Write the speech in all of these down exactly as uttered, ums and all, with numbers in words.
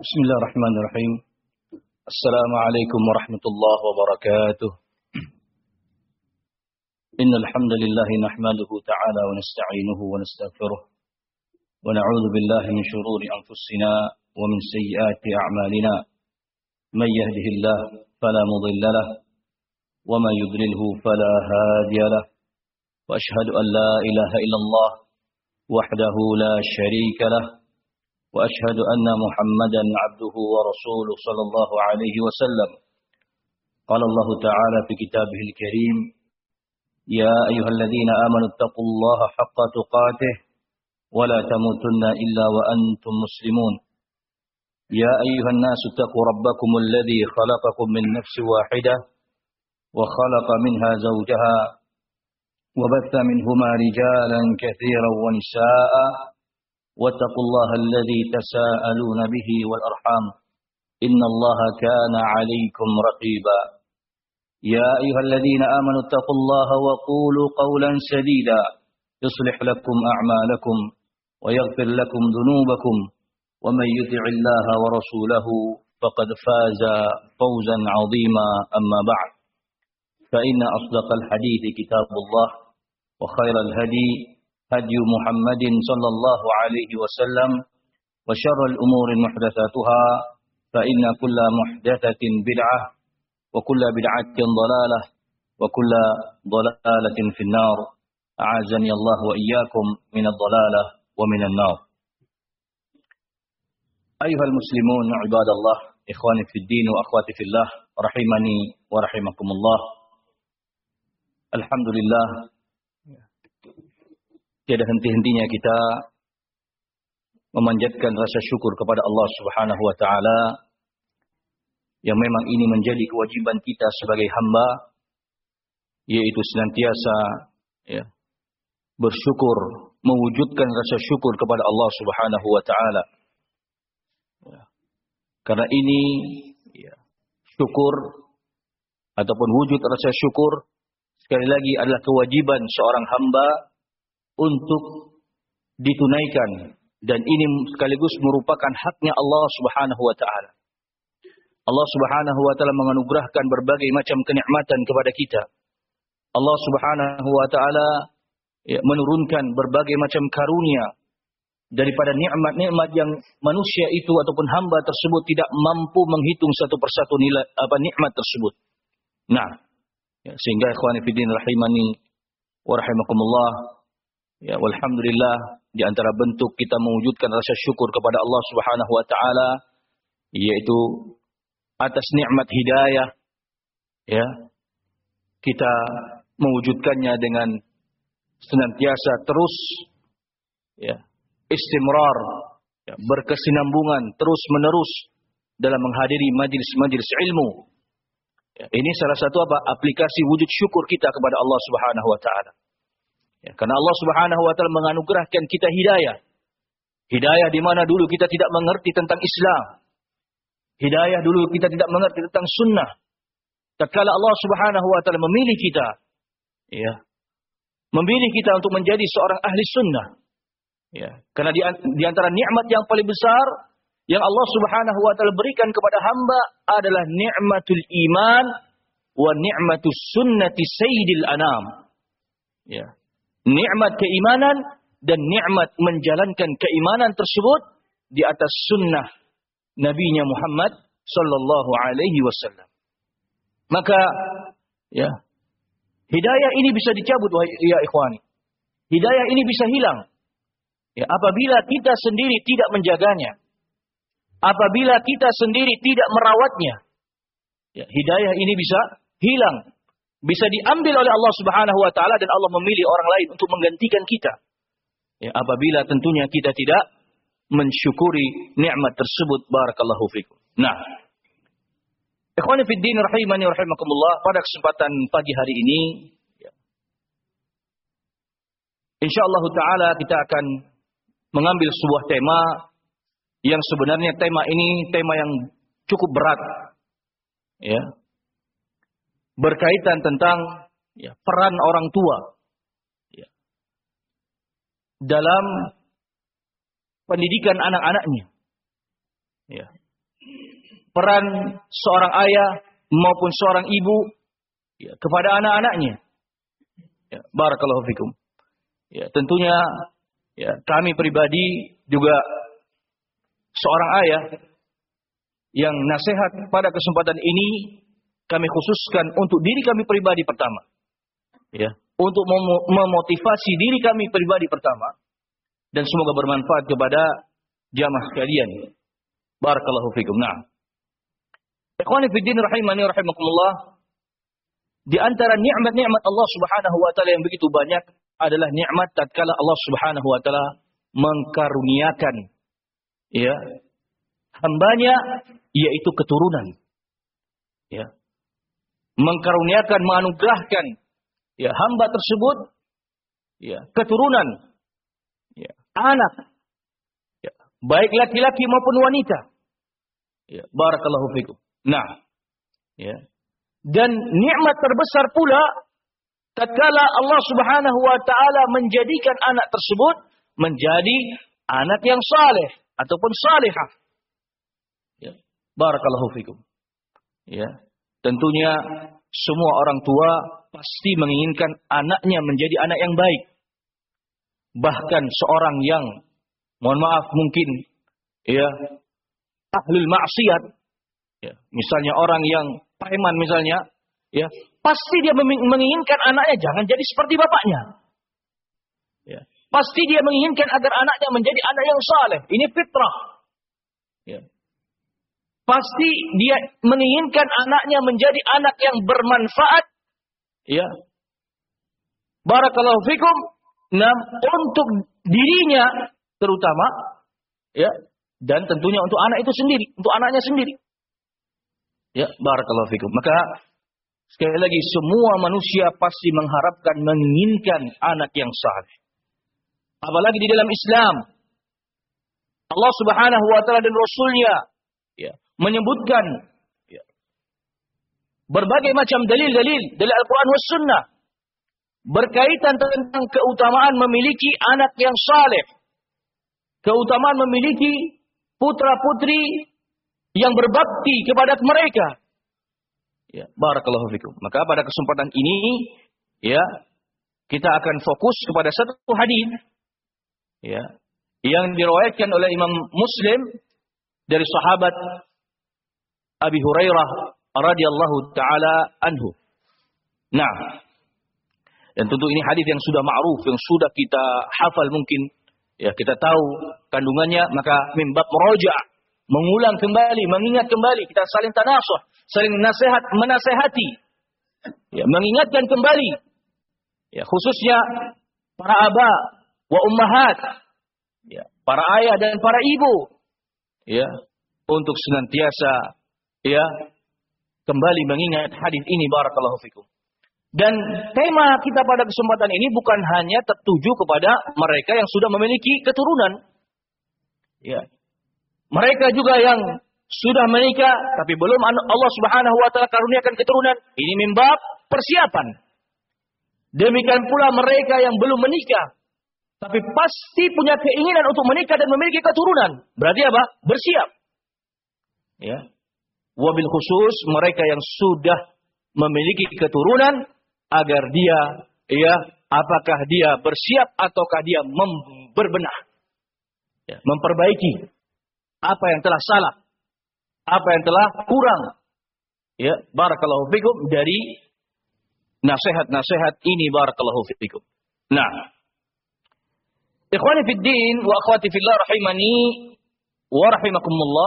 Bismillahirrahmanirrahim. Assalamualaikum warahmatullahi wabarakatuh. Innal hamdalillah nahmaduhu ta'ala wa nasta'inuhu wa nastaghfiruh wa na'udzu billahi min shururi anfusina wa min sayyiati a'malina. May yahdihillahu fala mudilla lahu wa may yudlilhu fala hadiya lahu. Wa ashhadu an la ilaha illallah wahdahu la syarika lahu. وأشهد أن محمدا عبده ورسوله صلى الله عليه وسلم. قال الله تعالى في كتابه الكريم: يا أيها الذين آمنوا اتقوا الله حق تقاته ولا تموتن إلا وأنتم مسلمون. يا أيها الناس اتقوا ربكم الذي خلقكم من نفس واحدة وخلق منها زوجها وبث منهما رجالا كثيرا ونساء واتقوا الله الذي تساءلون به والأرحام إن الله كان عليكم رقيبا. يا أيها الذين آمنوا اتقوا الله وقولوا قولا سديدا يصلح لكم أعمالكم ويغفر لكم ذنوبكم ومن يطع الله ورسوله فقد فاز فوزا عظيما. أما بعد، فإن أصدق الحديث كتاب الله وخير الهدي هدي محمد صلى الله عليه وسلم وشر الأمور محدثاتها فإن كل محدثة بدعة وكل بدعة ضلالة وكل ضلالة في النار. أعاذني الله وإياكم من الضلالة ومن النار. أيها المسلمون عباد الله، إخواني في الدين وأخواتي في الله، رحمني ورحمكم الله. Alhamdulillah, tiada henti-hentinya kita memanjatkan rasa syukur kepada Allah Subhanahu wa taala yang memang ini menjadi kewajiban kita sebagai hamba, yaitu senantiasa ya, bersyukur, mewujudkan rasa syukur kepada Allah Subhanahu wa taala. Ya. Karena ini ya, syukur ataupun wujud rasa syukur sekali lagi adalah kewajiban seorang hamba untuk ditunaikan, dan ini sekaligus merupakan haknya Allah Subhanahu wa taala. Allah Subhanahu wa taala menganugerahkan berbagai macam kenikmatan kepada kita. Allah Subhanahu wa taala ya, menurunkan berbagai macam karunia daripada nikmat-nikmat yang manusia itu ataupun hamba tersebut tidak mampu menghitung satu persatu nilai apa nikmat tersebut. Nah, ya, sehingga ikhwani fillah rahimani wa rahimakumullah, ya, walhamdulillah, di antara bentuk kita mewujudkan rasa syukur kepada Allah Subhanahu wa taala yaitu atas nikmat hidayah, ya. Kita mewujudkannya dengan senantiasa terus ya, istimrar, ya, berkesinambungan terus-menerus dalam menghadiri majelis-majelis ilmu. Ya, ini salah satu apa? Aplikasi wujud syukur kita kepada Allah Subhanahu wa taala. Ya, karena Allah Subhanahu wa taala menganugerahkan kita hidayah. Hidayah di mana dulu kita tidak mengerti tentang Islam. Hidayah dulu kita tidak mengerti tentang sunnah. Tatkala Allah Subhanahu wa taala memilih kita, ya, memilih kita untuk menjadi seorang ahli sunnah. Ya, karena di, di antara nikmat yang paling besar yang Allah Subhanahu wa taala berikan kepada hamba adalah nikmatul iman wa nikmatus sunnati sayyidil anam. Ya. Nikmat keimanan dan nikmat menjalankan keimanan tersebut di atas sunnah Nabi-Nya Muhammad sallallahu alaihi wasallam. Maka ya, hidayah ini bisa dicabut wahai ya ikhwani. Hidayah ini bisa hilang ya, apabila kita sendiri tidak menjaganya. Apabila kita sendiri tidak merawatnya. Ya, hidayah ini bisa hilang, bisa diambil oleh Allah Subhanahu wa taala, dan Allah memilih orang lain untuk menggantikan kita. Ya, apabila tentunya kita tidak mensyukuri nikmat tersebut. Barakallahu fikum. Nah, ikhwani fid din rahimani wa rahimakumullah, pada kesempatan pagi hari ini ya, insyaallah taala kita akan mengambil sebuah tema yang sebenarnya tema ini tema yang cukup berat. Ya. Berkaitan tentang ya, peran orang tua ya, dalam pendidikan anak-anaknya. Ya. peran seorang ayah maupun seorang ibu ya, kepada anak-anaknya. Ya, barakallahu fikum. Ya, tentunya ya, kami pribadi juga seorang ayah yang nasihat pada kesempatan ini kami khususkan untuk diri kami pribadi pertama. Ya, untuk mem- memotivasi diri kami pribadi pertama dan semoga bermanfaat kepada jamaah sekalian. Barakallahu fikum. Nah, ikhwani fi din rahimani rahimakumullah, di antara nikmat-nikmat Allah Subhanahu wa taala yang begitu banyak adalah nikmat tatkala Allah Subhanahu wa taala mengkaruniakan ya hambanya yaitu keturunan. Ya. Mengkaruniakan, menganugerahkan ya hamba tersebut ya keturunan ya anak ya baik laki-laki maupun wanita. Ya, barakallahu fikum. Nah, ya. Dan nikmat terbesar pula tatkala Allah Subhanahu wa taala menjadikan anak tersebut menjadi anak yang saleh ataupun salihah. Ya, barakallahu fikum. Ya, tentunya semua orang tua pasti menginginkan anaknya menjadi anak yang baik. Bahkan seorang yang mohon maaf mungkin ya ahlul maksiat ya, misalnya orang yang preman misalnya ya, pasti dia menginginkan anaknya jangan jadi seperti bapaknya. Ya, pasti dia menginginkan agar anaknya menjadi anak yang saleh. Ini fitrah. Ya. Pasti dia menginginkan anaknya menjadi anak yang bermanfaat. Ya. Barakallahu fikum. Nah, untuk dirinya terutama ya, dan tentunya untuk anak itu sendiri, untuk anaknya sendiri. Ya, barakallahu fikum. Maka sekali lagi semua manusia pasti mengharapkan, menginginkan anak yang saleh. Apalagi di dalam Islam. Allah Subhanahu wa taala dan Rasulnya ya, menyebutkan ya, berbagai macam dalil-dalil dari Al-Quran was Sunnah berkaitan tentang keutamaan memiliki anak yang saleh, keutamaan memiliki putra-putri yang berbakti kepada mereka. Ya, barakallahu fikum. Maka pada kesempatan ini ya kita akan fokus kepada satu hadis ya yang diriwayatkan oleh Imam Muslim dari sahabat Abi Hurairah radhiyallahu taala anhu. Nah, dan tentu ini hadis yang sudah ma'ruf, yang sudah kita hafal mungkin, ya kita tahu kandungannya, maka mimbab meraja', mengulang kembali, mengingat kembali, kita saling tanasuh, saling nasihat, menasehati, ya mengingatkan kembali, ya khususnya para aba wa ummahat, ya para ayah dan para ibu, ya untuk senantiasa ya kembali mengingat hadis ini barakallahu fikum. Dan tema kita pada kesempatan ini bukan hanya tertuju kepada mereka yang sudah memiliki keturunan. Ya. Mereka juga yang sudah menikah tapi belum Allah Subhanahu wa taala karuniakan keturunan. Ini mimbab persiapan. Demikian pula mereka yang belum menikah tapi pasti punya keinginan untuk menikah dan memiliki keturunan. Berarti apa? Bersiap. Ya. Wabil khusus mereka yang sudah memiliki keturunan agar dia ya apakah dia bersiap ataukah dia mem- berbenah. Ya, memperbaiki apa yang telah salah, apa yang telah kurang. Ya, barakallahu fikum dari nasihat-nasihat ini barakallahu fikum. Nah, ikhwani fid din wa akhwati fillah rahimani wa rahimakumullah.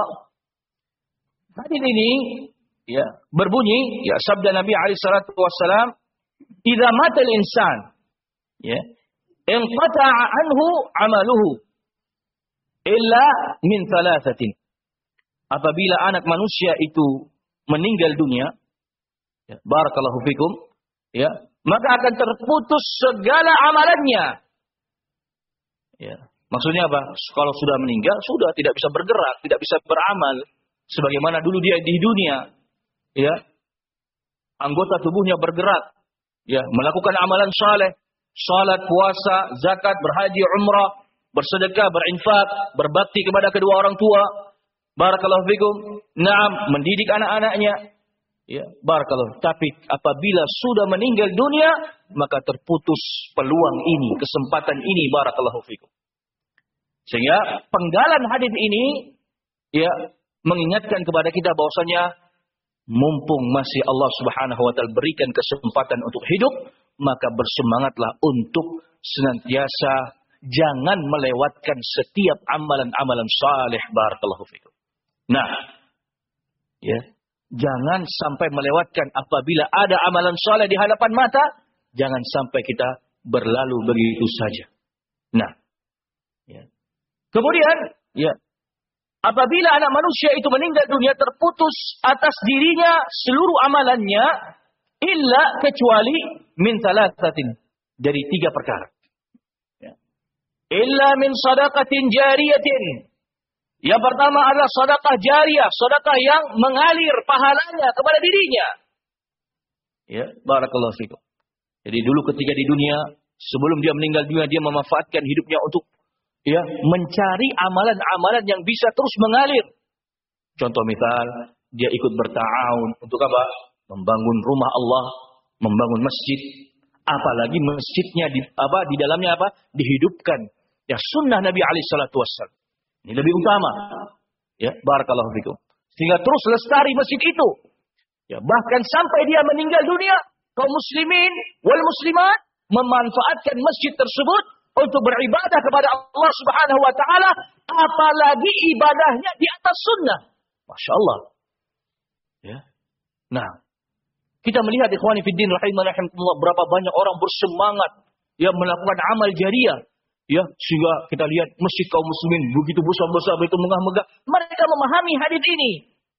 Hadis ini ya berbunyi ya sabda Nabi alaihi salatu wassalam, "Idza mata al-insan ya inqata'a anhu 'amaluhu illa min thalathatin." Apabila anak manusia itu meninggal dunia, ya, barakallahu fikum, ya, maka akan terputus segala amalannya. Ya, maksudnya apa? Kalau sudah meninggal, sudah tidak bisa bergerak, tidak bisa beramal sebagaimana dulu dia di dunia. Ya, anggota tubuhnya bergerak, ya, melakukan amalan saleh, salat, puasa, zakat, berhaji, umrah, bersedekah, berinfak, berbakti kepada kedua orang tua. Barakallahu fikum. Naam, mendidik anak-anaknya. Ya, barakallahu. Tapi apabila sudah meninggal dunia, maka terputus peluang ini, kesempatan ini, barakallahu fikum. Sehingga penggalan hadis ini ya mengingatkan kepada kita bahwasanya mumpung masih Allah Subhanahu wa taala berikan kesempatan untuk hidup, maka bersemangatlah untuk senantiasa jangan melewatkan setiap amalan-amalan saleh, barakallahu fikum. Nah, ya, jangan sampai melewatkan apabila ada amalan saleh di hadapan mata, jangan sampai kita berlalu begitu saja. Nah, ya. Kemudian, ya, apabila anak manusia itu meninggal dunia, terputus atas dirinya seluruh amalannya, illa kecuali min thalathatin, dari tiga perkara. Ya. Illa min sadaqatin jariyatin. Yang pertama adalah sedekah jariyah, sedekah yang mengalir pahalanya kepada dirinya. Ya, barakallahu fikum. Jadi dulu ketika di dunia, sebelum dia meninggal dunia, dia memanfaatkan hidupnya untuk ya mencari amalan-amalan yang bisa terus mengalir. Contoh misal, dia ikut berta'awun untuk apa? Membangun rumah Allah, membangun masjid. Apalagi masjidnya di apa di dalamnya apa? Dihidupkan. Ya sunnah Nabi alaihi salatu wassalam. Ini lebih utama. Ya, barakallahu fikum. Sehingga terus lestari masjid itu. Ya, bahkan sampai dia meninggal dunia, kaum muslimin wal muslimat memanfaatkan masjid tersebut untuk beribadah kepada Allah Subhanahu wa taala, apalagi ibadahnya di atas sunnah. Masya Allah. Ya. Nah, kita melihat ikhwani fiddin rahimahullah, berapa banyak orang bersemangat yang melakukan amal jariyah. Ya, sehingga kita lihat masjid kaum muslimin begitu besar-besar, begitu megah-megah. Mereka memahami hadis ini.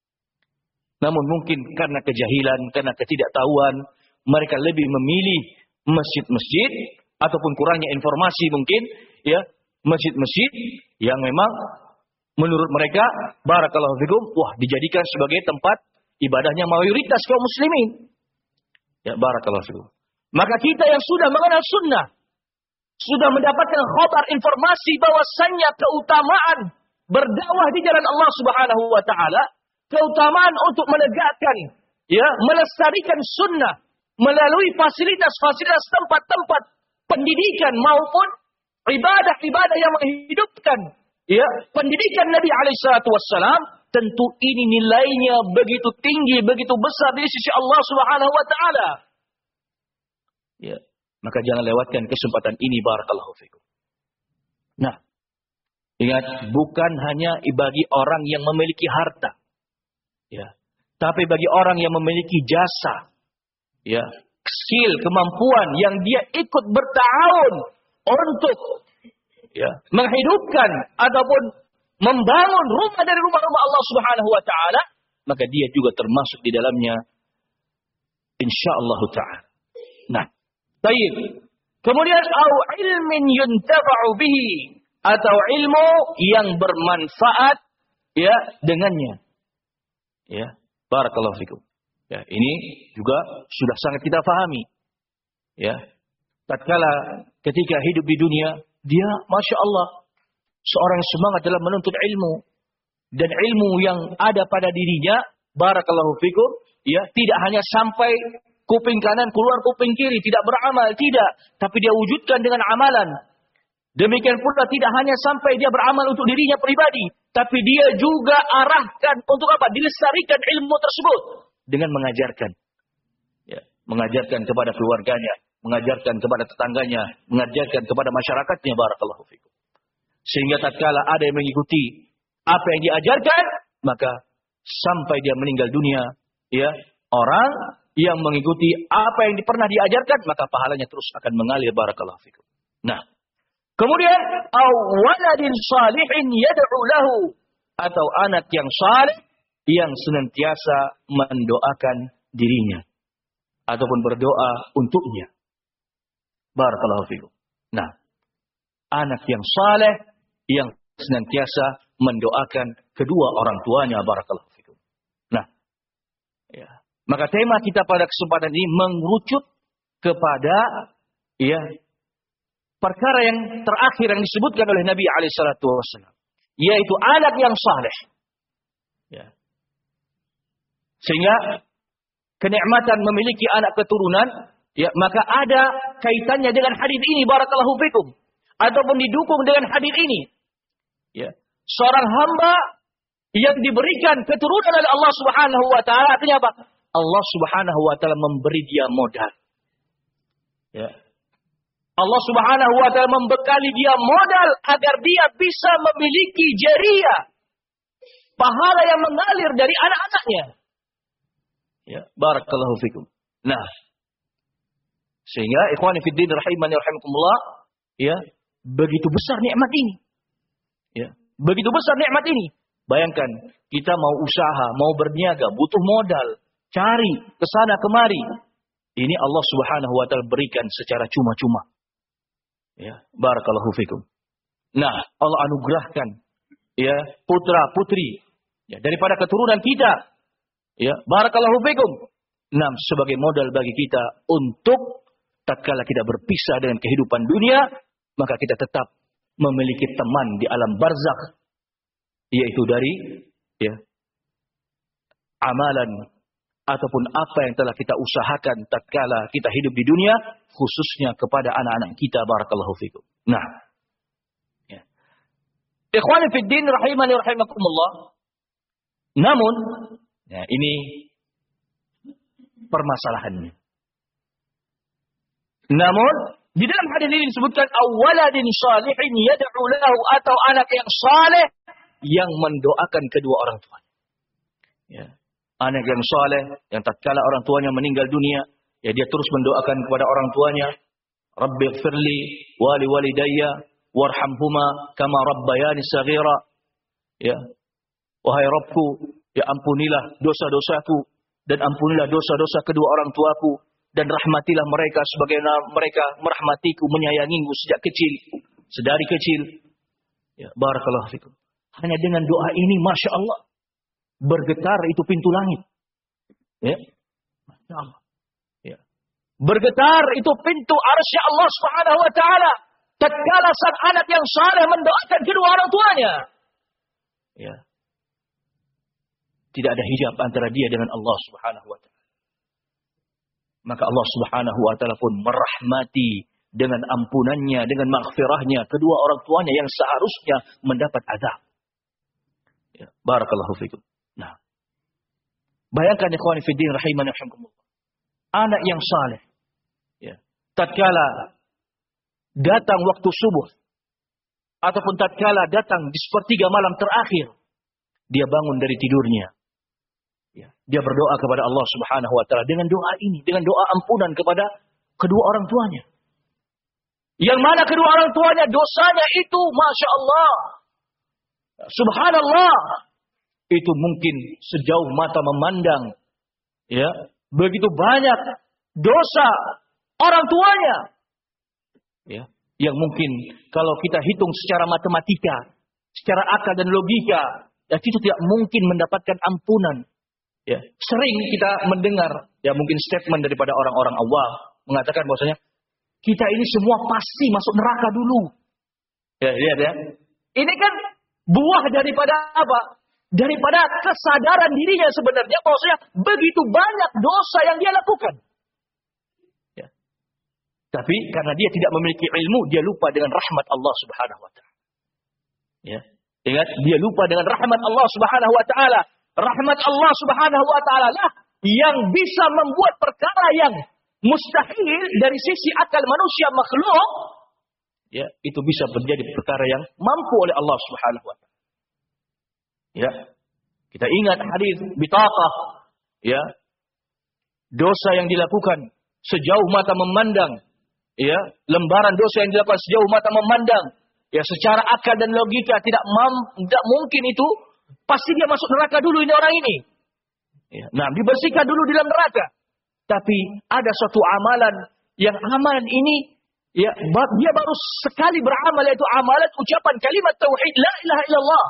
Namun mungkin karena kejahilan, karena ketidaktahuan, mereka lebih memilih masjid-masjid ataupun kurangnya informasi mungkin, ya, masjid-masjid yang memang menurut mereka barakallahu fikum, wah, dijadikan sebagai tempat ibadahnya mayoritas kaum muslimin. Ya, barakallahu fikum. Maka kita yang sudah mengenal sunnah, sudah mendapatkan khabar informasi bahwasannya keutamaan berdakwah di jalan Allah Subhanahu wa taala, keutamaan untuk menegakkan, ya, melestarikan sunnah melalui fasilitas-fasilitas tempat-tempat pendidikan maupun ibadah-ibadah yang menghidupkan, ya, pendidikan Nabi alaihi salatu wassalam, tentu ini nilainya begitu tinggi, begitu besar di sisi Allah Subhanahu wa taala. Ya. Maka jangan lewatkan kesempatan ini, barakallahu fikum. Nah, ingat, bukan hanya bagi orang yang memiliki harta, ya, tapi bagi orang yang memiliki jasa, ya, skill, kemampuan yang dia ikut bertahun untuk, ya, menghidupkan ataupun membangun rumah dari rumah-rumah Allah Subhanahu wa taala, maka dia juga termasuk di dalamnya, insyaallah taala. Nah, baik. Kemudian au ilmin yuntafa'u bihi, atau ilmu yang bermanfaat, ya, dengannya. Ya, barakallahu fikum. Ya, ini juga sudah sangat kita pahami. Ya. Tatkala ketika hidup di dunia, dia Masya Allah seorang semangat dalam menuntut ilmu, dan ilmu yang ada pada dirinya, barakallahu fikum, ya, tidak hanya sampai kuping kanan keluar kuping kiri, tidak beramal, tidak. Tapi dia wujudkan dengan amalan. Demikian pula tidak hanya sampai dia beramal untuk dirinya pribadi, tapi dia juga arahkan untuk apa? Dilestarikan ilmu tersebut dengan mengajarkan. Ya, mengajarkan kepada keluarganya, mengajarkan kepada tetangganya, mengajarkan kepada masyarakatnya, barakallahu fikum. Sehingga tatkala ada yang mengikuti apa yang diajarkan, maka sampai dia meninggal dunia, ya, orang yang mengikuti apa yang pernah diajarkan, maka pahalanya terus akan mengalir, barakallahu fikum. Nah, kemudian aw waladin salihin yad'u lahu, atau anak yang saleh yang senantiasa mendoakan dirinya ataupun berdoa untuknya, barakallahu fikum. Nah, anak yang saleh yang senantiasa mendoakan kedua orang tuanya, barakallahu fikum. Nah, ya. Maka tema kita pada kesempatan ini mengerucut kepada, ya, perkara yang terakhir yang disebutkan oleh Nabi alaihi salatu wasallam, yaitu anak yang saleh. Sehingga kenikmatan memiliki anak keturunan, ya, maka ada kaitannya dengan hadis ini, barakallahu fikum, ataupun didukung dengan hadis ini. Ya. Seorang hamba yang diberikan keturunan oleh Allah Subhanahu wa taala, artinya apa? Allah Subhanahu wa taala memberi dia modal. Ya. Allah Subhanahu wa taala membekali dia modal agar dia bisa memiliki jariah, pahala yang mengalir dari anak-anaknya. Ya, barakallahu fikum. Nah, sehingga ikhwani fid din rahimani rahimakumullah, ya, begitu besar nikmat ini. Ya, begitu besar nikmat ini. Bayangkan, kita mau usaha, mau berniaga, butuh modal, cari ke sana kemari. Ini Allah Subhanahu wa taala berikan secara cuma-cuma. Ya, barakallahu fikum. Nah, Allah anugerahkan, ya, putra-putri, ya, daripada keturunan kita. Ya, barakallahu fikum. Nah, sebagai modal bagi kita untuk tatkala kita berpisah dengan kehidupan dunia, maka kita tetap memiliki teman di alam barzakh, yaitu dari, ya, amalan ataupun apa yang telah kita usahakan tatkala kita hidup di dunia, khususnya kepada anak-anak kita, barakallahu fikum. Nah, ya. Ikhwani fid din rahimani rahimakumullah. Namun, ya, ini permasalahannya. Namun, di dalam hadis ini disebutkan awaladin salihin yad'u lahu, atau anak yang saleh yang mendoakan kedua orang tuanya. Ya. Anak yang saleh yang tatkala orang tuanya meninggal dunia, ya, dia terus mendoakan kepada orang tuanya, Rabbighfirli wa liwalidayya warhamhuma kama rabbayani saghira. Ya. Wahai Rabbku, ya, ampunilah dosa-dosaku dan ampunilah dosa-dosa kedua orang tuaku, dan rahmatilah mereka sebagaimana mereka merahmatiku, menyayangiku sejak kecil, sedari kecil. Ya, barakallahu fikum. Hanya dengan doa ini, masya Allah, bergetar itu pintu langit. Ya, masya Allah. Ya. Bergetar itu pintu arsy Allah Subhanahu wa taala tatkala sang anak yang saleh mendoakan kedua orang tuanya. Ya. Tidak ada hijab antara dia dengan Allah Subhanahu wa taala. Maka Allah Subhanahu wa taala pun merahmati dengan ampunannya, dengan maghfirahnya kedua orang tuanya yang seharusnya mendapat azab. Ya, barakallahu fikum. Nah, bayangkan ikhwani fi din rahimani rahimakumullah. Anak yang saleh, ya, tatkala datang waktu subuh ataupun tatkala datang di sepertiga malam terakhir, dia bangun dari tidurnya. Ya, dia berdoa kepada Allah Subhanahu wa taala dengan doa ini, dengan doa ampunan kepada kedua orang tuanya. Yang mana kedua orang tuanya dosanya itu, masya Allah, subhanallah, itu mungkin sejauh mata memandang. Ya, begitu banyak dosa orang tuanya. Ya, yang mungkin kalau kita hitung secara matematika, secara akal dan logika, ya, kita tidak mungkin mendapatkan ampunan. Ya, sering kita mendengar, ya, mungkin statement daripada orang-orang awam mengatakan bahwasanya kita ini semua pasti masuk neraka dulu. Ya, lihat ya. Ini kan buah daripada apa? Daripada kesadaran dirinya sebenarnya bahwasanya begitu banyak dosa yang dia lakukan. Ya. Tapi karena dia tidak memiliki ilmu, dia lupa dengan rahmat Allah Subhanahu wa taala. Ya. Ingat, dia lupa dengan rahmat Allah Subhanahu wa taala. Rahmat Allah Subhanahu wa taala lah yang bisa membuat perkara yang mustahil dari sisi akal manusia makhluk, ya, itu bisa menjadi perkara yang mampu oleh Allah Subhanahu wa taala. Ya. Kita ingat hadis bitaqah, ya. Dosa yang dilakukan sejauh mata memandang, ya, lembaran dosa yang dilakukan sejauh mata memandang, ya, secara akal dan logika tidak mam, tidak mungkin itu, pasti dia masuk neraka dulu ini orang ini. Ya. Nah, dibersihkan dulu di dalam neraka. Tapi ada suatu amalan yang amalan ini, ya, dia baru sekali beramal, yaitu amalan ucapan kalimat tauhid la ilaha illallah.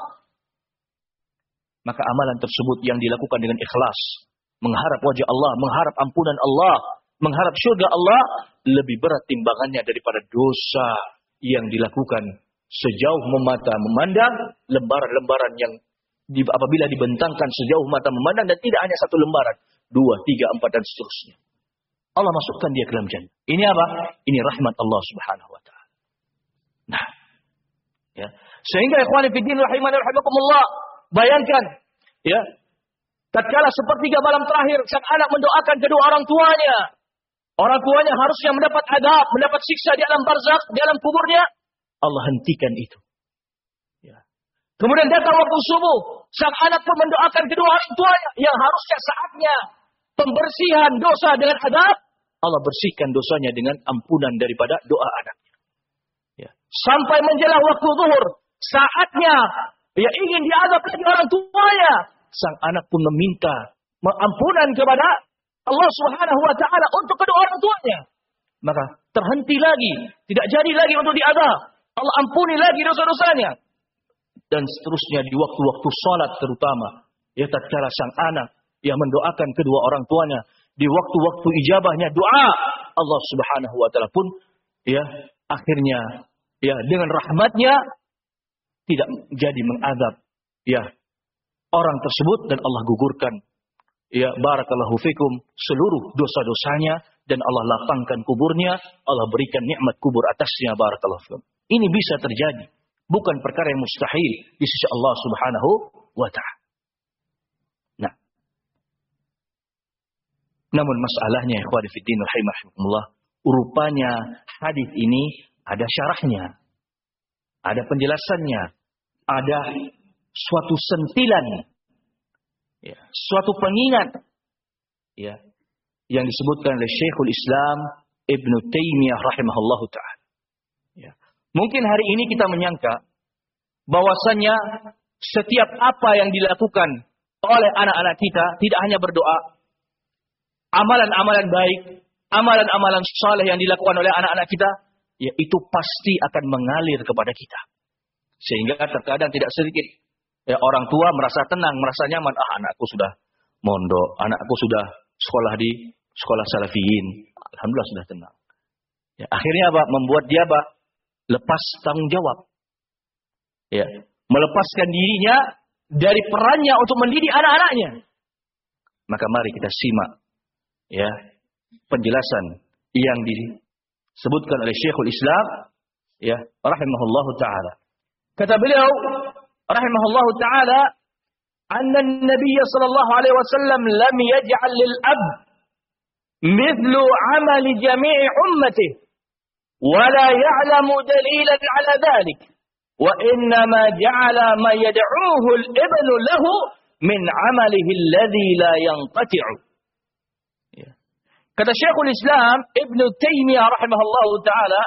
Maka amalan tersebut yang dilakukan dengan ikhlas, mengharap wajah Allah, mengharap ampunan Allah, mengharap syurga Allah, lebih berat timbangannya daripada dosa yang dilakukan sejauh mata memandang, lembaran-lembaran yang Di, apabila dibentangkan sejauh mata memandang dan tidak hanya satu lembaran, dua, tiga, empat dan seterusnya. Allah masukkan dia ke dalam jannah. Ini apa? Ini rahmat Allah Subhanahu wa taala. Nah, ya. Sehingga ikhwani fillah rahimani rahimakumullah, bayangkan ya, tatkala sepertiga malam terakhir sang anak mendoakan kedua orang tuanya. Orang tuanya harusnya mendapat azab, mendapat siksa di alam barzakh, di alam kuburnya. Allah hentikan itu. Ya. Kemudian datang waktu subuh, sang anak pun mendoakan kedua orang tuanya yang harusnya saatnya pembersihan dosa dengan azab, Allah bersihkan dosanya dengan ampunan daripada doa anaknya. Ya. Sampai menjelang waktu zuhur, saatnya ya ingin diazab lagi orang tuanya, sang anak pun meminta ampunan kepada Allah Subhanahu wa taala untuk kedua orang tuanya. Maka terhenti lagi, tidak jadi lagi untuk diazab. Allah ampuni lagi dosa-dosanya. Dan seterusnya di waktu-waktu salat terutama, ya tatkala sang anak yang mendoakan kedua orang tuanya, di waktu-waktu ijabahnya doa, Allah Subhanahu wa taala pun ya akhirnya ya dengan rahmatnya tidak jadi mengazab ya orang tersebut, dan Allah gugurkan ya barakallahu fikum seluruh dosa-dosanya, dan Allah lapangkan kuburnya, Allah berikan nikmat kubur atasnya, barakallahu fikum. Ini bisa terjadi, bukan perkara yang mustahil di sisi Allah Subhanahu wa taala. Nah, namun masalahnya ikhwani fiddin rahimakumullah, rupanya hadis ini ada syarahnya, ada penjelasannya, ada suatu sentilan, ya, suatu pengingat, ya, yang disebutkan oleh Syekhul Islam Ibnu Taimiyah rahimahullahu taala. Ya. Mungkin hari ini kita menyangka bahwasannya setiap apa yang dilakukan oleh anak-anak kita tidak hanya berdoa, amalan-amalan baik, amalan-amalan saleh yang dilakukan oleh anak-anak kita, ya itu pasti akan mengalir kepada kita. Sehingga terkadang tidak sedikit ya, orang tua merasa tenang, merasa nyaman. Ah, anakku sudah mondok, anakku sudah sekolah di sekolah salafiyin. Alhamdulillah sudah tenang. Ya, akhirnya apa? Membuat dia apa? Lepas tanggung jawab. Ya, melepaskan dirinya dari perannya untuk mendidik anak-anaknya. Maka mari kita simak ya penjelasan yang disebutkan oleh Syekhul Islam ya rahimahullahu taala. Kata beliau rahimahullahu taala, anna an-nabiy sallallahu alaihi wasallam lam yaj'al lil ab mithlu 'amali jami'i ummatihi wa la ya'lamu dalilan 'ala dhalik wa innama ja'ala ma yad'uhu al-ibnu lahu min 'amalihi alladhi la yanqati'u. Kata Syekhul Islam Ibnu Taimiyah rahimahullahu taala,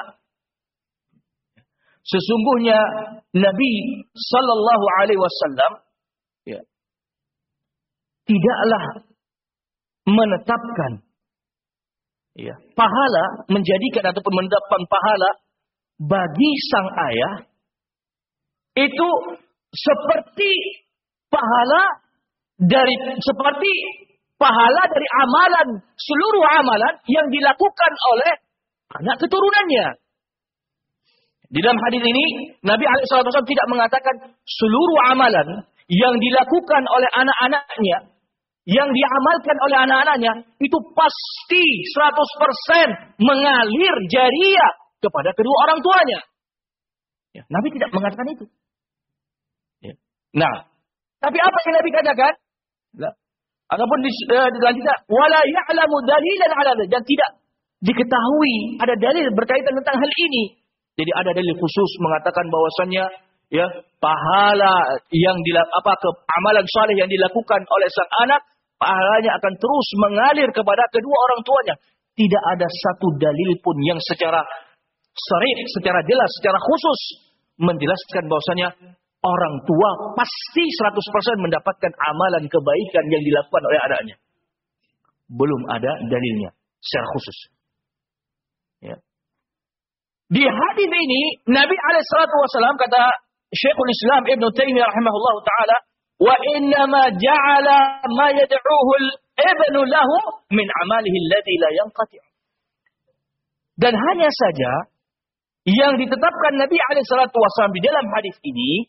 sesungguhnya Nabi sallallahu alaihi wasallam ya, tidaklah menetapkan ya, pahala, menjadikan ataupun mendapatkan pahala bagi sang ayah itu seperti pahala dari seperti pahala dari amalan, seluruh amalan yang dilakukan oleh anak keturunannya. Di dalam hadis ini, Nabi alaihi wasallam tidak mengatakan seluruh amalan yang dilakukan oleh anak-anaknya, yang diamalkan oleh anak-anaknya, itu pasti seratus persen mengalir jariah kepada kedua orang tuanya. Ya, Nabi tidak mengatakan itu. Ya. Nah, tapi apa yang Nabi katakan? Nah, ataupun selanjutnya, wala ya'lamu dalilan 'ala dzalik, dan tidak diketahui ada dalil berkaitan tentang hal ini. Jadi ada dalil khusus mengatakan bahwasannya ya pahala yang dilakukan apa ke amalan saleh yang dilakukan oleh sang anak, pahalanya akan terus mengalir kepada kedua orang tuanya. Tidak ada satu dalil pun yang secara sharih, secara jelas, secara khusus menjelaskan bahwasannya orang tua pasti seratus persen mendapatkan amalan kebaikan yang dilakukan oleh anaknya. Belum ada dalilnya secara khusus. Ya. Di hadis ini Nabi alaihi salatu wasallam, kata Syekhul Islam Ibnu Taimiyah rahimahullahu taala, wa inna ma ja'ala ma yad'uhu al-ibnu lahu min amalihi alladhi la yanqati'. Dan hanya saja yang ditetapkan Nabi alaihi salatu wasallam di dalam hadis ini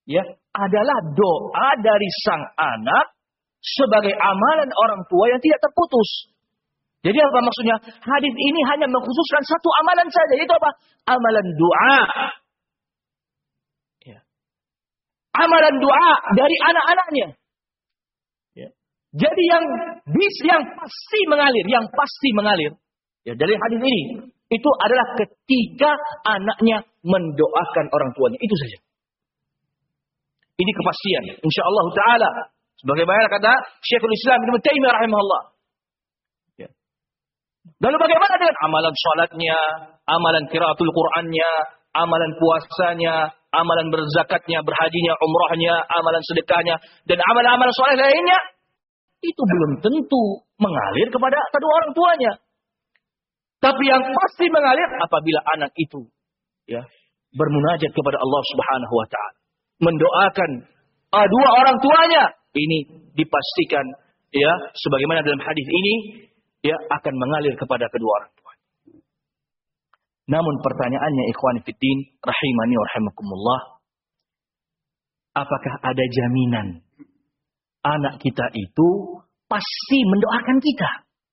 ya, adalah doa dari sang anak sebagai amalan orang tua yang tidak terputus. Jadi apa maksudnya? Hadis ini hanya mengkhususkan satu amalan saja. Itu apa? Amalan doa. Ya. Amalan doa dari anak-anaknya. Ya. Jadi yang bis yang pasti mengalir, yang pasti mengalir. Ya, dari hadis ini itu adalah ketika anaknya mendoakan orang tuanya. Itu saja. Ini kepastian. InsyaAllah ta'ala. Sebagaimana kata Syekhul Islam Ibnu Taimiyah rahimahullah. Ya. Lalu bagaimana dengan amalan sholatnya, amalan qiraatul Qur'annya, amalan puasanya, amalan berzakatnya, berhajinya, umrahnya, amalan sedekahnya, dan amalan-amalan soleh lainnya? Itu belum tentu mengalir kepada kedua orang tuanya. Tapi yang pasti mengalir apabila anak itu ya bermunajat kepada Allah Subhanahu wa taala, mendoakan uh, dua orang tuanya. Ini dipastikan ya sebagaimana dalam hadis ini ya akan mengalir kepada kedua orang tuanya. Namun pertanyaannya ikhwan fiddin rahimani wa rahimakumullah, apakah ada jaminan anak kita itu pasti mendoakan kita?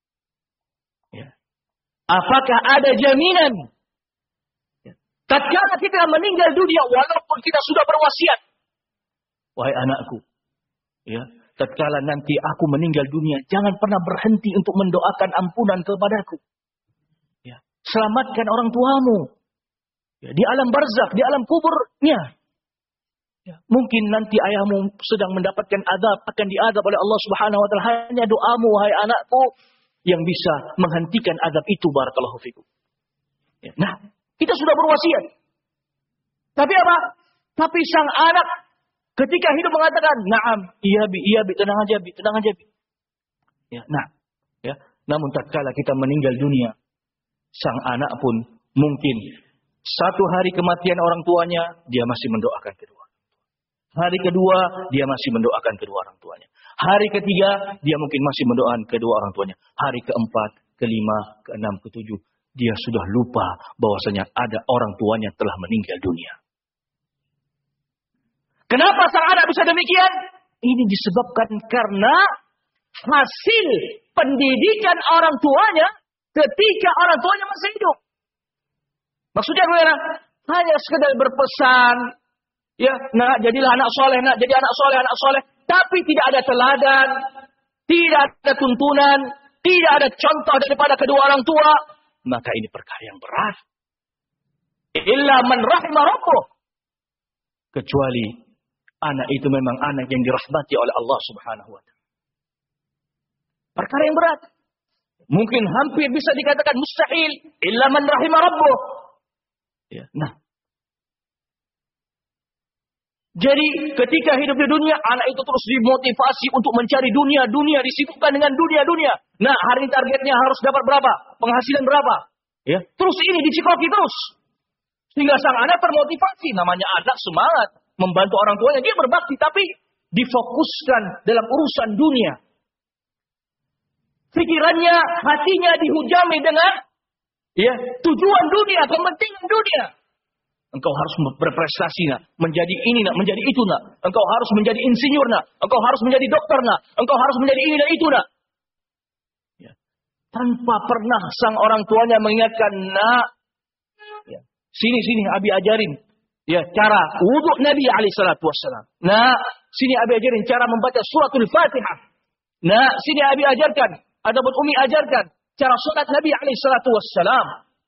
Ya. Apakah ada jaminan ya, tatkala kita meninggal dunia walaupun kita sudah berwasiat, wahai anakku, ya, tatkala nanti aku meninggal dunia, jangan pernah berhenti untuk mendoakan ampunan kepadaku. Ya, selamatkan orang tuamu. Ya, di alam barzakh, di alam kuburnya. Ya, mungkin nanti ayahmu sedang mendapatkan azab, akan diazab oleh Allah Subhanahu wa taala. Hanya doamu, wahai anakku, yang bisa menghentikan azab itu, barakallahu fikum. Ya, nah, kita sudah berwasiat. Tapi apa? Tapi sang anak ketika hidup mengatakan, "Na'am, iya bi, iya bi, tenang aja bi, tenang aja bi." Ya, nah, ya. Namun tatkala kita meninggal dunia, sang anak pun mungkin satu hari kematian orang tuanya, dia masih mendoakan kedua. Hari kedua, dia masih mendoakan kedua orang tuanya. Hari ketiga, dia mungkin masih mendoakan kedua orang tuanya. Hari keempat, kelima, keenam, ketujuh, dia sudah lupa bahwasanya ada orang tuanya telah meninggal dunia. Kenapa sang anak bisa demikian? Ini disebabkan karena hasil pendidikan orang tuanya ketika orang tuanya masih hidup. Maksudnya bagaimana? Hanya sekedar berpesan, ya, nak jadilah anak soleh, nak jadi anak soleh, anak soleh, tapi tidak ada teladan, tidak ada tuntunan, tidak ada contoh daripada kedua orang tua, maka ini perkara yang berat. Illa man rahimah rabbuh. Kecuali anak itu memang anak yang dirahmati oleh Allah Subhanahu wa taala. Perkara yang berat. Mungkin hampir bisa dikatakan mustahil. Illa man rahimah rabbuh. Ya, nah. Jadi ketika hidup di dunia, anak itu terus dimotivasi untuk mencari dunia-dunia, disibukkan dengan dunia-dunia. Nah, hari ini targetnya harus dapat berapa? Penghasilan berapa? Ya, terus ini dicikoki terus. Sehingga sang anak termotivasi. Namanya anak semangat membantu orang tuanya, dia berbakti, tapi difokuskan dalam urusan dunia. Pikirannya, hatinya dihujami dengan ya, tujuan dunia, kepentingan dunia. Engkau harus berprestasi nak, menjadi ini nak, menjadi itu nak. Engkau harus menjadi insinyur nak, engkau harus menjadi dokter nak, engkau harus menjadi ini dan itu nak. Ya. Tanpa pernah sang orang tuanya mengingatkan, nak, ya, sini sini Abi ajarin. Ya, cara wudhu Nabi alaihi salatu wassalam. Nah, sini Abi ajarin cara membaca suratul Fatihah. Nah, sini Abi ajarkan, ataupun Umi ajarkan cara salat Nabi alaihi salatu wassalam.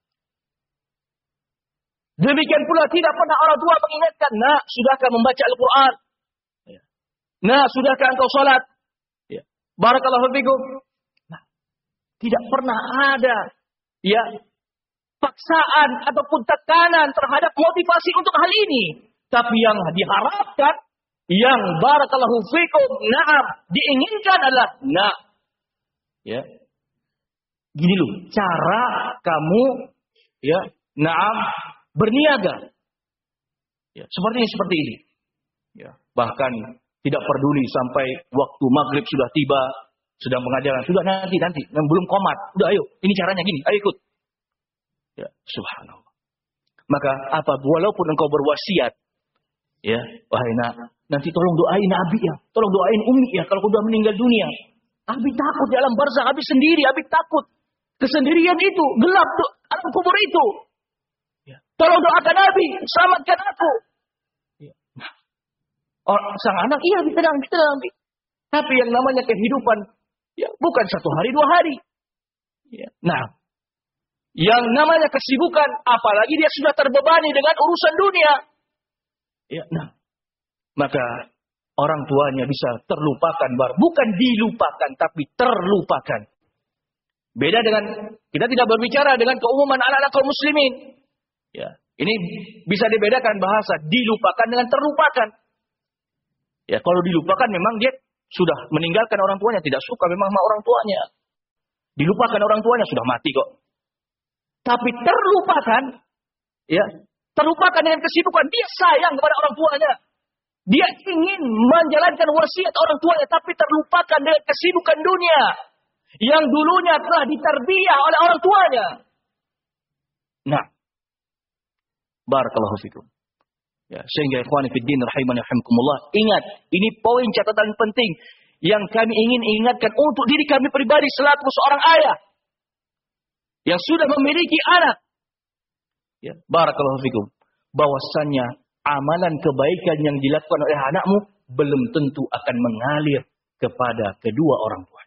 Demikian pula tidak pernah orang tua mengingatkan, "Nak, sudahkah membaca Al-Qur'an? Ya. Nah, sudahkah engkau salat?" Ya. Barakallahu fikum. Nah, tidak pernah ada ya paksaan ataupun tekanan terhadap motivasi untuk hal ini. Tapi yang diharapkan, yang barakallahu fikum, na'am, diinginkan adalah, nah, ya, gini loh, cara kamu, ya, na'am, berniaga. Ya, seperti ini, seperti ini. Ya, bahkan tidak peduli sampai waktu maghrib sudah tiba, sedang pengajaran, sudah nanti, nanti, yang belum komat, udah ayo, ini caranya gini, ayo ikut. Ya, subhanallah. Maka apa, walaupun engkau berwasiat, Ya, wahai nak, nanti tolong doain Abi ya. Tolong doain Umi ya kalau udah meninggal dunia. Abi takut di alam barzakh, Abi sendiri, Abi takut. Kesendirian itu, gelap tuh, alam kubur itu. Ya. Tolong doakan Abi, selamatkan aku. Ya. Orang sang anak, iya tenang, tenang. Tapi yang namanya kehidupan, ya bukan satu hari, dua hari. Ya. Nah, yang namanya kesibukan, apalagi dia sudah terbebani dengan urusan dunia. Ya, nah, maka orang tuanya bisa terlupakan, bar, bukan dilupakan, tapi terlupakan. Beda dengan kita tidak berbicara dengan keumuman anak-anak kaum muslimin. Ya, ini bisa dibedakan bahasa dilupakan dengan terlupakan. Ya, kalau dilupakan memang dia sudah meninggalkan orang tuanya, tidak suka memang sama orang tuanya. Dilupakan orang tuanya sudah mati kok. Tapi terlupakan, ya, terlupakan dengan kesibukan. Dia sayang kepada orang tuanya. Dia ingin menjalankan wasiat orang tuanya, tapi terlupakan dengan kesibukan dunia yang dulunya telah ditarbiyah oleh orang tuanya. Nah, barakallahu fikum. Ya, sehingga ikhwani fid din rahimani rahimakumullah, ingat, ini poin catatan penting yang kami ingin ingatkan untuk diri kami pribadi selaku seorang ayah yang sudah memiliki anak. Ya, barakallahu fikum. Bahwasannya amalan kebaikan yang dilakukan oleh anakmu belum tentu akan mengalir kepada kedua orang tua.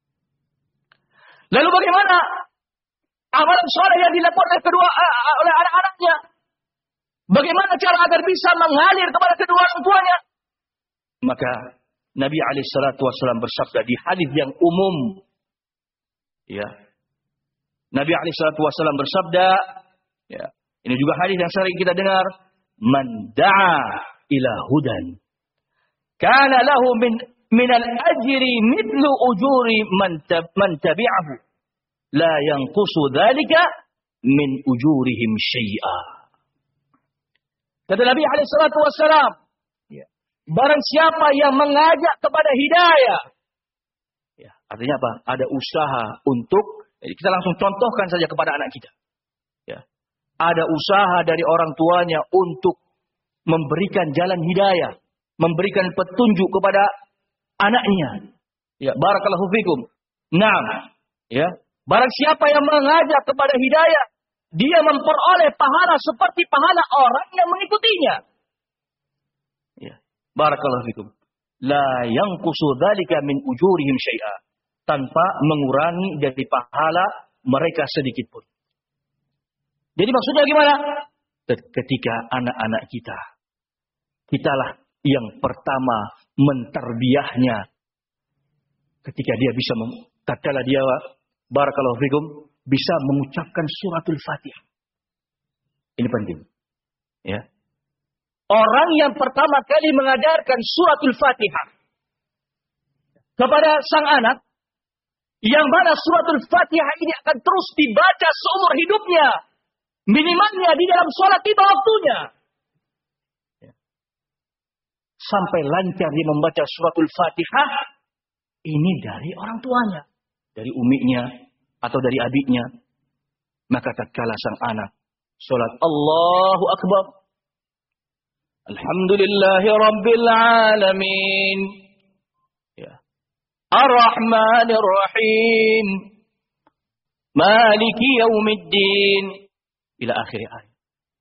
Lalu bagaimana amalan soleh yang dilakukan oleh kedua uh, oleh anak-anaknya? Bagaimana cara agar bisa mengalir kepada kedua orang tuanya? Maka Nabi alaihi salatu wasallam bersabda di hadis yang umum. Ya. Nabi alaihi salatu wasallam bersabda, ya. Ini juga hadis yang sering kita dengar, man da'a ila hudan kana lahu min min al-ajri mithlu ujuri man tab, man tabi'ahu la yanqusu dzalika min ujurihim syai'a. Kata Nabi alaihi salatu wasallam, ya, barang siapa yang mengajak kepada hidayah, ya, artinya apa? Ada usaha untuk, jadi kita langsung contohkan saja kepada anak kita. Ya. Ada usaha dari orang tuanya untuk memberikan jalan hidayah, memberikan petunjuk kepada anaknya. Ya, barakallahu fikum. Naam, ya. Barang siapa yang mengajak kepada hidayah, dia memperoleh pahala seperti pahala orang yang mengikutinya. Ya, barakallahu fikum. La yanqusu dzalika min ujurihim syai'a, tanpa mengurangi dari pahala mereka sedikit pun. Jadi maksudnya gimana? Ketika anak-anak kita, kitalah yang pertama menterbiahnya. Ketika dia bisa, tatkala dia barakallahu fikum bisa mengucapkan suratul Fatihah. Ini penting. Ya. Orang yang pertama kali mengajarkan suratul Fatihah kepada sang anak, yang mana suratul Fatihah ini akan terus dibaca seumur hidupnya. Minimalnya di dalam sholat lima waktunya. Sampai lancar dia membaca suratul Fatihah. Ini dari orang tuanya. Dari uminya. Atau dari adiknya. Maka tatkala sang anak sholat Allahu Akbar. Alhamdulillahi Rabbil Alamin. Ya. Ar-Rahmanir Rahim. Maliki Yaumiddin. Ila akhir ayat.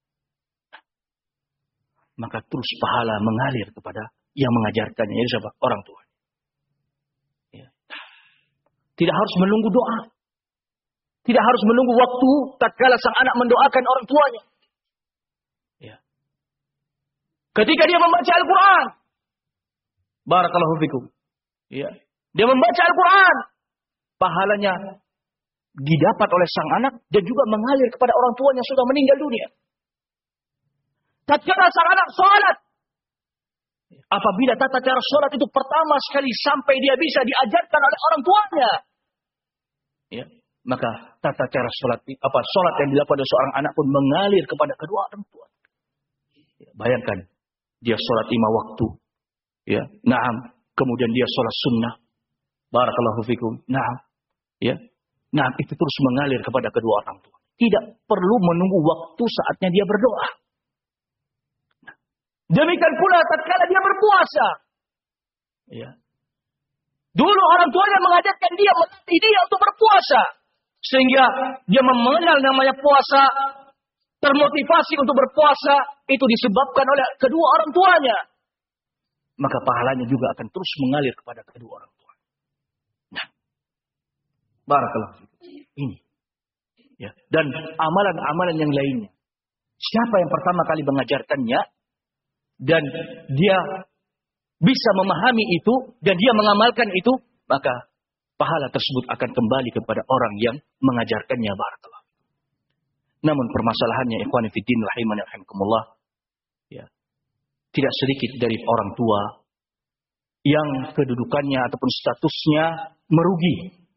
Maka terus pahala mengalir kepada yang mengajarkannya. Yaitu siapa? Orang tua. Ya. Tidak harus menunggu doa. Tidak harus menunggu waktu tatkala sang anak mendoakan orang tuanya. Ya. Ketika dia membaca Al-Quran. Barakallahu fikum. Ya. Dia membaca Al-Quran. Pahalanya didapat oleh sang anak dan juga mengalir kepada orang tuanya yang sudah meninggal dunia. Tatkala sang anak sholat, apabila tata cara sholat itu pertama sekali sampai dia bisa diajarkan oleh orang tuanya, ya, maka tata cara sholat apa sholat yang dilakukan oleh seorang anak pun mengalir kepada kedua orang tua. Ya, bayangkan dia sholat lima waktu, ya, naam, kemudian dia sholat sunnah, barakallahu fikum, naam, ya. Nah, itu terus mengalir kepada kedua orang tua. Tidak perlu menunggu waktu saatnya dia berdoa. Demikian pula tatkala dia berpuasa. Ya. Dulu orang tuanya mengajarkan dia, melatih dia untuk berpuasa. Sehingga dia mengenal namanya puasa, termotivasi untuk berpuasa, itu disebabkan oleh kedua orang tuanya. Maka pahalanya juga akan terus mengalir kepada kedua orang tua. Nah, barakallahu fikum. Ini. Ya. Dan amalan-amalan yang lainnya. Siapa yang pertama kali mengajarkannya, dan dia bisa memahami itu, dan dia mengamalkan itu, maka pahala tersebut akan kembali kepada orang yang mengajarkannya. Barakallahu. Namun permasalahannya, ikhwani fiddin rahimani rahimakumullah, ya, tidak sedikit dari orang tua yang kedudukannya ataupun statusnya merugi,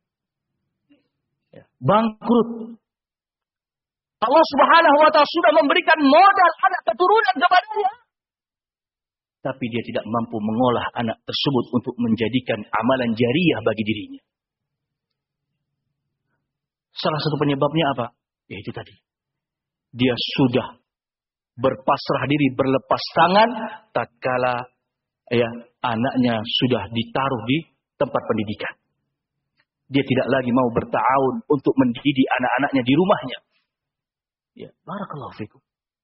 ya, bangkrut. Allah Subhanahu wa Ta'ala sudah memberikan modal anak keturunan kepadanya, tapi dia tidak mampu mengolah anak tersebut untuk menjadikan amalan jariah bagi dirinya. Salah satu penyebabnya apa? Ya itu tadi. Dia sudah berpasrah diri, berlepas tangan tatkala ya anaknya sudah ditaruh di tempat pendidikan. Dia tidak lagi mau berta'awun untuk mendidik anak-anaknya di rumahnya. Ya, barakallahu fikum.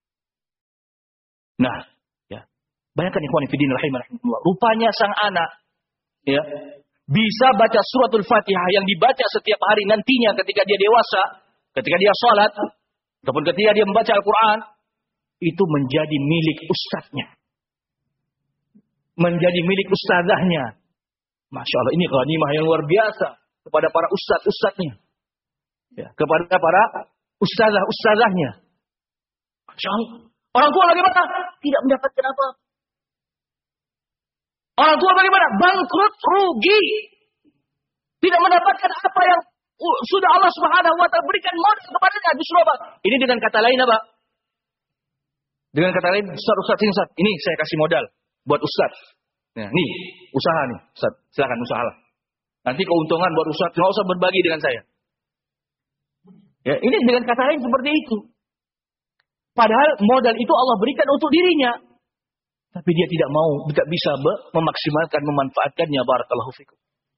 Nah, ya. Bayangkan ikhwan fillah rahimakumullah, rupanya sang anak ya bisa baca suratul Fatihah yang dibaca setiap hari nantinya ketika dia dewasa, ketika dia sholat, ataupun ketika dia membaca Al-Quran, itu menjadi milik ustadznya. Menjadi milik ustadzahnya. Masya Allah, ini ghanimah yang luar biasa kepada para ustadz-ustadznya. Ya, kepada para ustazah-ustazahnya. Masya Allah. Orang tua bagaimana? Tidak mendapatkan apa. Orang tua bagaimana? Bangkrut, rugi. Tidak mendapatkan apa yang sudah Allah Subhanahu wa Ta'ala berikan modal kepadanya. Justru apa? Ini dengan kata lain apa? Dengan kata lain, Ustaz-Ustaz, Ustaz, ini saya kasih modal buat Ustaz. Nah, nih, usaha nih, Ustaz. Silakan usaha. Nanti keuntungan buat Ustaz, nggak usah berbagi dengan saya. Ya, ini dengan kata lain seperti itu. Padahal modal itu Allah berikan untuk dirinya. Tapi dia tidak mau, tidak bisa memaksimalkan, memanfaatkannya. Barakallahu fikum.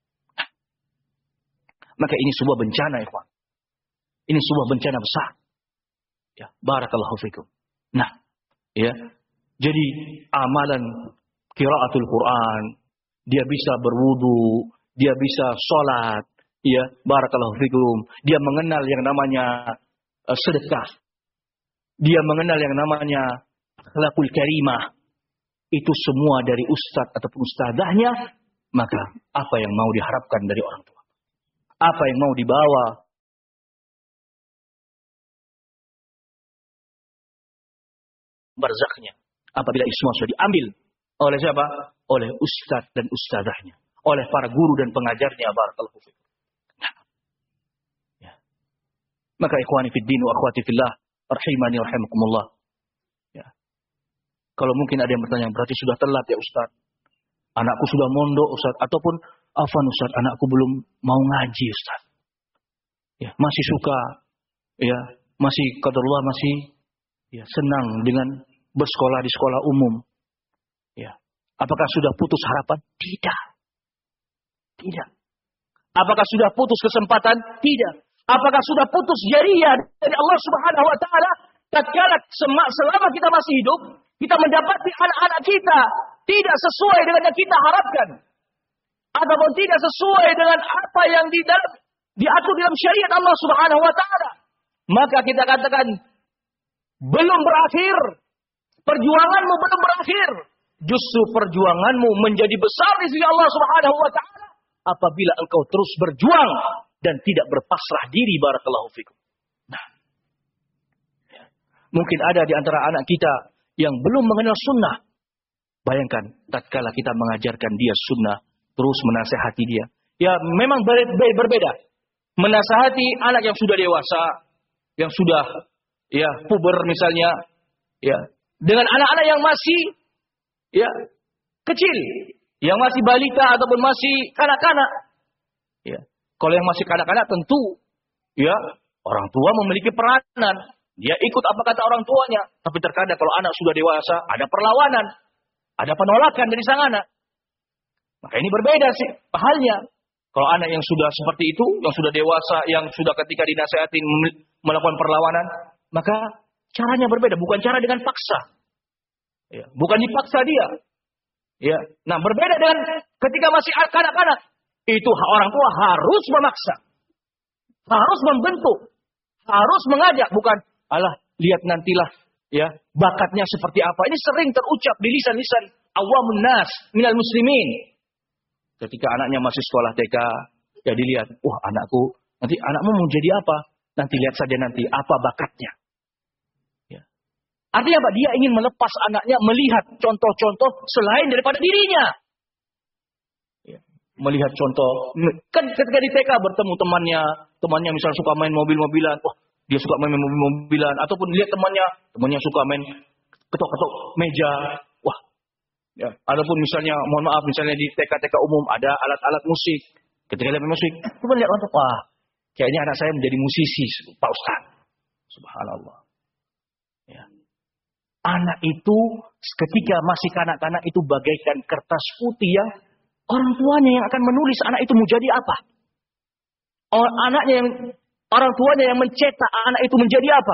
Maka ini sebuah bencana, ikhwan. Ini sebuah bencana besar. Ya, barakallahu fikum. Nah, ya. Jadi amalan qiraatul Quran, dia bisa berwudu, dia bisa sholat, ya, barakallahu fikum. Dia mengenal yang namanya uh, sedekah. Dia mengenal yang namanya akhlakul karimah. Itu semua dari ustadz ataupun ustadzahnya. Maka apa yang mau diharapkan dari orang tua? Apa yang mau dibawa? Barzaknya. Apabila itu semua sudah diambil oleh siapa? Oleh ustadz dan ustadzahnya. Oleh para guru dan pengajarnya. Barakallahu fikum. Nah. Ya. Maka ikhwani fiddin wa akhwati fillah. Rahimani rahimakumullah. Ya. Kalau mungkin ada yang bertanya, berarti sudah telat ya Ustaz. Anakku sudah mondok Ustaz. Ataupun, afan Ustaz, anakku belum mau ngaji Ustaz. Ya, masih suka, ya, masih qadarullah, masih ya, senang dengan bersekolah di sekolah umum. Ya. Apakah sudah putus harapan? Tidak. Tidak. Apakah sudah putus kesempatan? Tidak. Apakah sudah putus jariah dari Allah Subhanahu wa Ta'ala? Tatkala selama kita masih hidup, kita mendapati anak-anak kita tidak sesuai dengan yang kita harapkan, ataupun tidak sesuai dengan apa yang di dalam diatur dalam syariat Allah Subhanahu wa Ta'ala, maka kita katakan belum berakhir, perjuanganmu belum berakhir. Justru perjuanganmu menjadi besar di sisi Allah Subhanahu wa Ta'ala apabila engkau terus berjuang dan tidak berpasrah diri. Barakallahu fikum. Nah, mungkin ada di antara anak kita yang belum mengenal sunnah. Bayangkan, tatkala kita mengajarkan dia sunnah, terus menasehati dia. Ya, memang ber ber berbeda. Menasehati anak yang sudah dewasa, yang sudah ya puber misalnya, ya, dengan anak-anak yang masih ya kecil, yang masih balita ataupun masih kanak-kanak. Ya. Kalau yang masih kanak-kanak tentu ya orang tua memiliki peranan Dia ikut apa kata orang tuanya. Tapi terkadang kalau anak sudah dewasa, ada perlawanan. Ada penolakan dari sang anak. Maka ini berbeda sih halnya. Kalau anak yang sudah seperti itu, yang sudah dewasa, yang sudah ketika dinasihatin melakukan perlawanan, maka caranya berbeda. Bukan cara dengan paksa. Ya, bukan dipaksa dia. Ya, nah berbeda dengan ketika masih kanak-kanak. Itu orang tua harus memaksa. Harus membentuk. Harus mengajak. Bukan, alah, lihat nantilah. Ya, bakatnya seperti apa. Ini sering terucap di lisan-lisan awamun nas minal muslimin. Ketika anaknya masih sekolah T K, ya dilihat, wah anakku, nanti anakmu mau jadi apa? Nanti lihat saja nanti, apa bakatnya. Ya. Artinya apa? Dia ingin melepas anaknya melihat contoh-contoh selain daripada dirinya. Ya. Melihat contoh, kan ketika di T K bertemu temannya, temannya misalnya suka main mobil-mobilan, wah dia suka main mobil-mobilan, ataupun lihat temannya, temannya suka main ketok-ketok meja, wah. Ya, ataupun misalnya, mohon maaf, misalnya di T K T K umum ada alat-alat musik. Ketika lihat musik, coba lihat orang, wah, kayaknya anak saya menjadi musisi, Pak Ustaz. Subhanallah. Ya. Anak itu ketika masih kanak-kanak itu bagaikan kertas putih yang orang tuanya yang akan menulis anak itu mau jadi apa. Orang anaknya yang orang tuanya yang mencetak anak itu menjadi apa.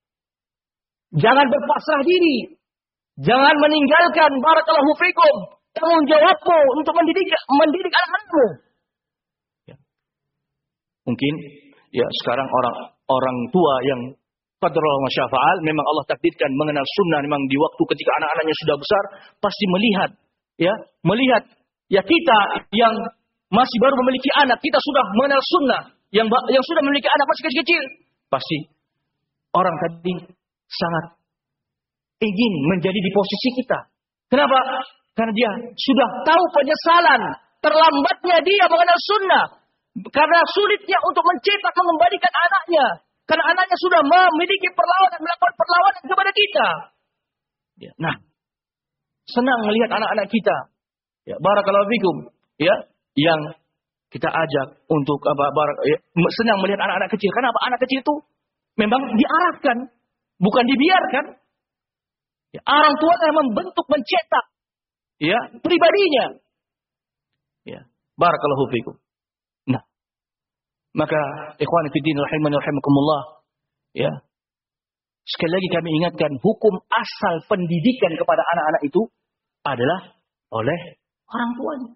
Jangan berpasrah diri. Jangan meninggalkan barakallahu fikum tanggung jawabmu untuk mendidik mendidik anak-anakmu. Ya. Mungkin ya sekarang orang orang tua yang qadarullah wa syafa'al memang Allah takdirkan mengenal sunnah, memang di waktu ketika anak-anaknya sudah besar pasti melihat ya, melihat ya kita yang masih baru memiliki anak, kita sudah mengenal sunnah, yang yang sudah memiliki anak masih kecil-kecil, pasti orang tadi sangat ingin menjadi di posisi kita. Kenapa? Karena dia sudah tahu penyesalan terlambatnya dia mengenal sunnah. Karena sulitnya untuk mencetak, mengembalikan anaknya. Karena anaknya sudah memiliki perlawanan, melakukan perlawanan kepada kita. Ya. Nah, senang melihat anak-anak kita. Ya, barakallahu fikum. Ya, yang kita ajak untuk apa? Barak, ya, senang melihat anak-anak kecil. Kenapa? Anak kecil itu memang diarahkan, bukan dibiarkan. Ya, orang tua yang membentuk, mencetak ya pribadinya. Ya, barakallahu fikum. Nah, maka ikhwan fillah rahimani rahimakumullah, ya. Sekali lagi kami ingatkan, hukum asal pendidikan kepada anak-anak itu adalah oleh orang tuanya.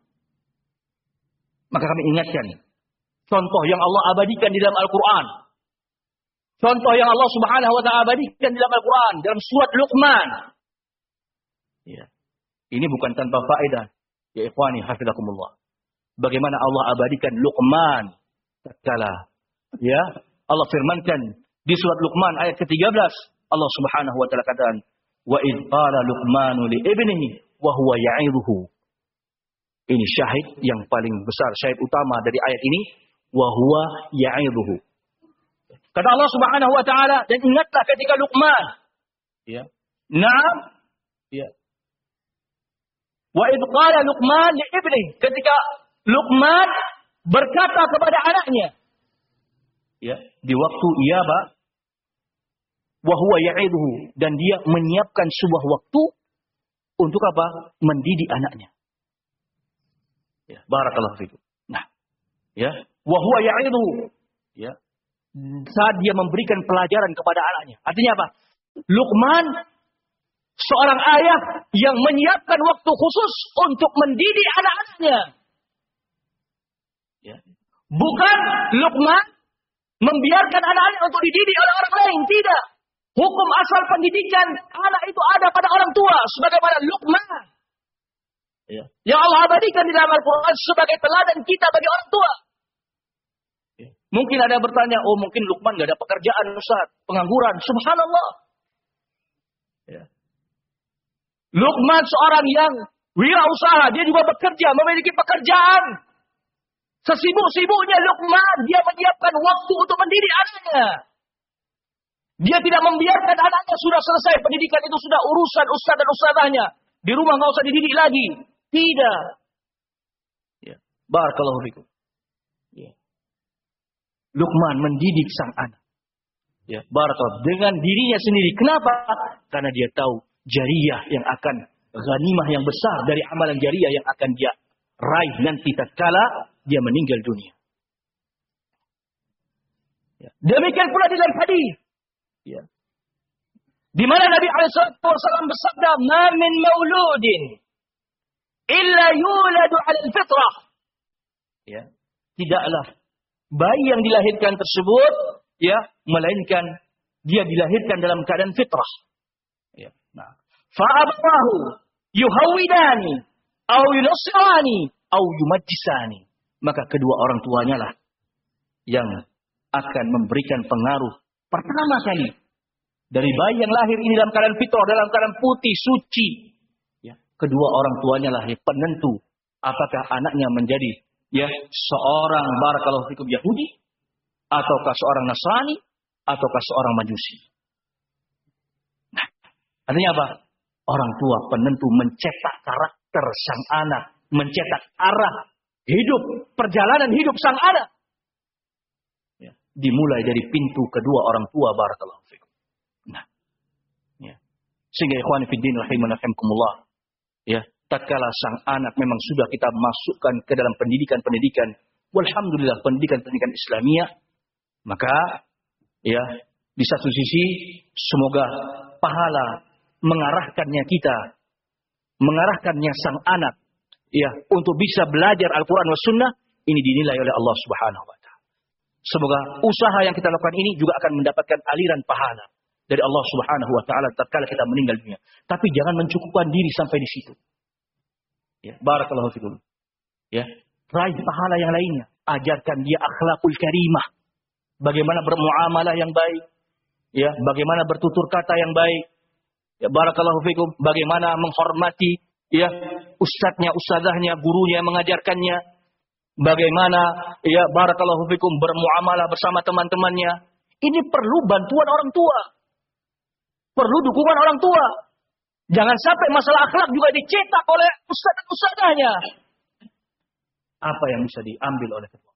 Maka kami ingatkan contoh yang Allah abadikan di dalam Al-Qur'an. Contoh yang Allah Subhanahu wa taala abadikan dalam Al-Qur'an dalam surat Luqman. Ya. Ini bukan tanpa faedah. Ya ikhwani hafizakumullah. Bagaimana Allah abadikan Luqman tatkala ya Allah firmankan di surat Luqman ayat ketiga belas, Allah Subhanahu wa taala katakan, "Wa idz qala Luqmanu li ibnihi wa huwa ya'idhuhu." Ini syahid yang paling besar, syahid utama dari ayat ini, wa huwa ya'idhuhu. Kata Allah Subhanahu wa taala, dan ingatlah ketika Luqman, ya. Naam, ya. Wa idz qala Luqman li ibnihi, ketika Luqman berkata kepada anaknya, ya, di waktu ia ba wa huwa ya'idhuhu, dan dia menyiapkan sebuah waktu untuk apa? Mendidik anaknya. Ya, barakallahu fikum. Nah, ya, wa huwa ya'idhuhu, ya. Saat dia memberikan pelajaran kepada anaknya. Artinya apa? Luqman seorang ayah yang menyiapkan waktu khusus untuk mendidik anak-anaknya. Ya. Bukan Luqman membiarkan anak-anak untuk dididik oleh orang lain. Tidak. Hukum asal pendidikan anak itu ada pada orang tua. Sebagaimana Luqman. Ya. Yang Allah abadikan di dalam Al-Quran sebagai teladan kita bagi orang tua. Ya. Mungkin ada yang bertanya, oh mungkin Luqman gak ada pekerjaan, Ustaz, pengangguran. Subhanallah. Ya. Luqman seorang yang wirausaha, dia juga bekerja, memiliki pekerjaan. Sesibuk-sibuknya Luqman, dia menyiapkan waktu untuk mendidik anaknya. Dia tidak membiarkan anaknya sudah selesai pendidikan itu, sudah urusan ustaz dan ustazahnya. Di rumah nggak usah dididik lagi. Tidak. Ya. Barakallahu fikum. Ya. Luqman mendidik sang anak. Ya, barakallahu dengan dirinya sendiri. Kenapa? Karena dia tahu jariyah yang akan ghanimah yang besar dari amalan jariyah yang akan dia raih nanti tatkala dia meninggal dunia. Ya. Demikian pula di dalam hadis. Ya. Di mana Nabi alaihi wasallam bersabda, "Ma min mauludin illa yuladu 'ala al-fitrah." Ya. Tidaklah bayi yang dilahirkan tersebut ya melainkan dia dilahirkan dalam keadaan fitrah. Ya. Nah, fa abawahu yuhawidani au yunasirani au yumajjisani. Maka kedua orang tuanya lah yang akan memberikan pengaruh pertama kali dari bayi yang lahir ini dalam keadaan fitrah, dalam keadaan putih, suci. Ya. Kedua orang tuanya lah yang penentu apakah anaknya menjadi ya seorang barakallahu fikum Yahudi, ataukah seorang Nasrani, ataukah seorang Majusi. Nah, artinya apa? Orang tua penentu mencetak karakter sang anak, mencetak arah hidup, perjalanan hidup sang anak. Ya. Dimulai dari pintu kedua orang tua barakallahu fikum. Nah, ya. Sehingga ikhwani fiddin rahimanahumullah, ya, tatkala sang anak memang sudah kita masukkan ke dalam pendidikan-pendidikan, walhamdulillah pendidikan-pendidikan Islamiyah, maka ya di satu sisi semoga pahala mengarahkannya kita, mengarahkannya sang anak ya untuk bisa belajar Al-Qur'an was sunnah, ini dinilai oleh Allah Subhanahu wa taala. Semoga usaha yang kita lakukan ini juga akan mendapatkan aliran pahala dari Allah Subhanahu wa taala tatkala kita meninggal dunia. Tapi jangan mencukupkan diri sampai di situ. Ya, barakallahu fikum. Ya, raih pahala yang lainnya. Ajarkan dia akhlakul karimah. Bagaimana bermuamalah yang baik. Ya, bagaimana bertutur kata yang baik. Ya, barakallahu fikum. Bagaimana menghormati ya ustadznya, ustadzahnya, gurunya yang mengajarkannya. Bagaimana ya barakallahu fikum bermuamalah bersama teman-temannya. Ini perlu bantuan orang tua. Perlu dukungan orang tua. Jangan sampai masalah akhlak juga dicetak oleh ustadz-ustadzahnya. Apa yang bisa diambil oleh ketua?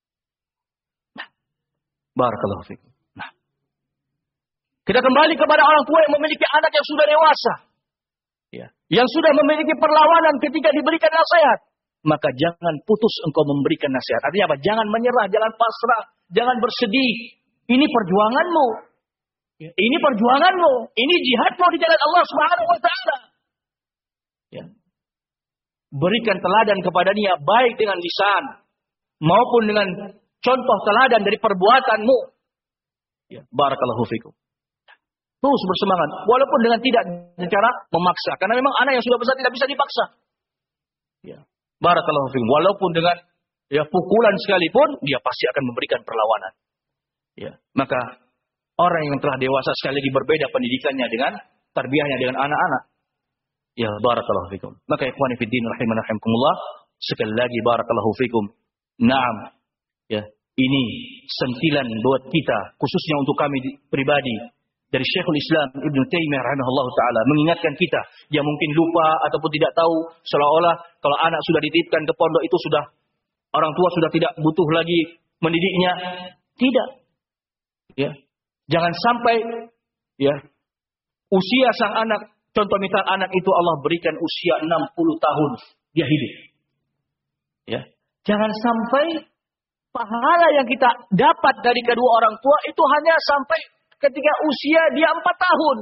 Nah, barakallahu fikum. Nah, kita kembali kepada orang tua yang memiliki anak yang sudah dewasa, ya, yang sudah memiliki perlawanan ketika diberikan nasihat. Maka jangan putus engkau memberikan nasihat. Artinya apa? Jangan menyerah, jangan pasrah, jangan bersedih. Ini perjuanganmu. Ini perjuanganmu, ini jihadmu di jalan Allah Subhanahu wa taala. Ya. Berikan teladan kepada dia baik dengan lisan maupun dengan contoh teladan dari perbuatanmu. Ya, barakallahu fikum. Terus bersemangat walaupun dengan tidak secara memaksa, karena memang anak yang sudah besar tidak bisa dipaksa. Ya, barakallahu fikum. Walaupun dengan ya pukulan sekalipun dia pasti akan memberikan perlawanan. Ya, maka orang yang telah dewasa sekali lagi berbeda pendidikannya dengan tarbiyahnya dengan anak-anak. Ya barakallahu fikum. Maka ikhwani fiddin rahimanahumullah, sekali lagi barakallahu fikum. Naam. Ya, ini sentilan buat kita, khususnya untuk kami pribadi, dari Syekhul Islam Ibnu Taimiyah rahimahullah taala mengingatkan kita yang mungkin lupa ataupun tidak tahu, seolah-olah kalau anak sudah dititipkan ke pondok itu sudah orang tua sudah tidak butuh lagi mendidiknya. Tidak. Ya. Jangan sampai ya usia sang anak, contoh misal anak itu Allah berikan usia enam puluh tahun dia hidup. Ya. Jangan sampai pahala yang kita dapat dari kedua orang tua itu hanya sampai ketika usia dia empat tahun.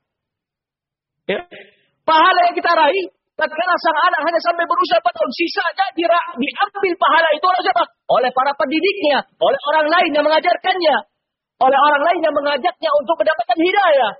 Ya. Pahala yang kita raih tatkala sang anak hanya sampai berusia empat tahun, sisanya diambil pahala itu oleh siapa? Oleh para pendidiknya, oleh orang lain yang mengajarkannya, oleh orang lain yang mengajaknya untuk mendapatkan hidayah.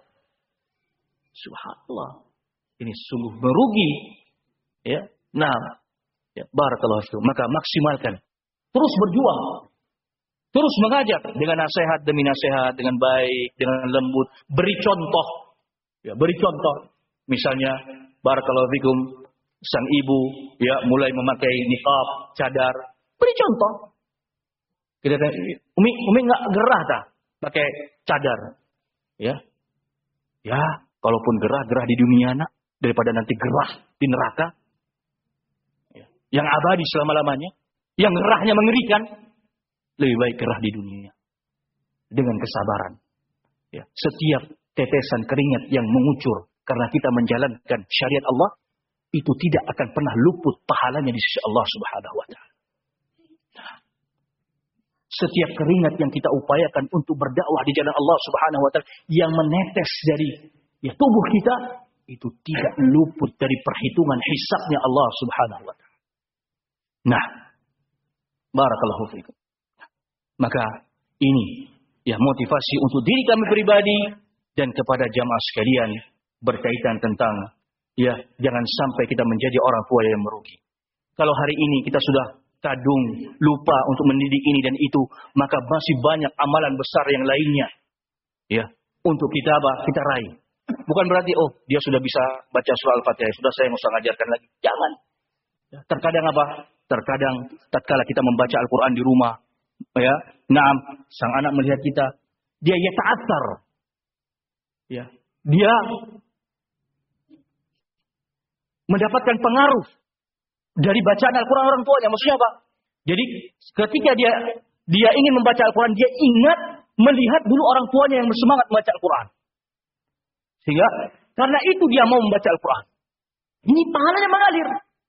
Subhanallah. Ini sungguh merugi. Ya. Nah, ya, barakallahu fikum. Maka maksimalkan. Terus berjuang. Terus mengajak dengan nasihat demi nasihat, dengan baik, dengan lembut. Beri contoh. Ya, beri contoh. Misalnya, barakallahu fikum, sang ibu ya mulai memakai niqab, cadar. Beri contoh. Kita tanya, Umi, Umi enggak gerah tak pakai cadar? Ya. Ya, kalaupun gerah, gerah di dunia nak daripada nanti gerah di neraka. Ya. Yang abadi selama-lamanya, yang gerahnya mengerikan, lebih baik gerah di dunia dengan kesabaran. Ya, setiap tetesan keringat yang mengucur karena kita menjalankan syariat Allah, itu tidak akan pernah luput pahalanya di sisi Allah Subhanahu wa taala. Setiap keringat yang kita upayakan untuk berdakwah di jalan Allah Subhanahu wa taala yang menetes dari ya tubuh kita, itu tidak luput dari perhitungan hisabnya Allah Subhanahu wa taala. Nah, barakallahu fiikum. Maka ini ya motivasi untuk diri kami pribadi dan kepada jamaah sekalian berkaitan tentang ya jangan sampai kita menjadi orang tua yang merugi. Kalau hari ini kita sudah kadung lupa untuk mendidik ini dan itu, maka masih banyak amalan besar yang lainnya ya untuk kita apa? Kita raih. Bukan berarti oh dia sudah bisa baca surah Al-Fatihah, sudah saya nggak usah ngajarkan lagi. Jangan. Terkadang apa? Terkadang tatkala kita membaca Al-Quran di rumah, ya, naam, sang anak melihat kita, dia ya ta'athar. Ya, dia mendapatkan pengaruh dari bacaan Al-Quran orang tuanya. Maksudnya apa? Jadi ketika dia dia ingin membaca Al-Quran, dia ingat melihat dulu orang tuanya yang bersemangat membaca Al-Quran. Sehingga karena itu dia mau membaca Al-Quran. Ini pahalanya mengalir.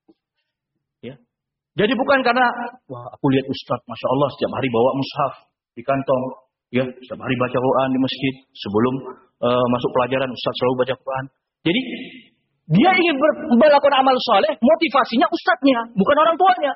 Ya. Jadi bukan karena, wah aku lihat Ustaz, Masya Allah setiap hari bawa mushaf di kantong. Ya, setiap hari baca Quran di masjid. Sebelum uh, masuk pelajaran, Ustaz selalu baca Quran. Jadi dia ingin melakukan amal soleh, motivasinya Ustaznya, bukan orang tuanya.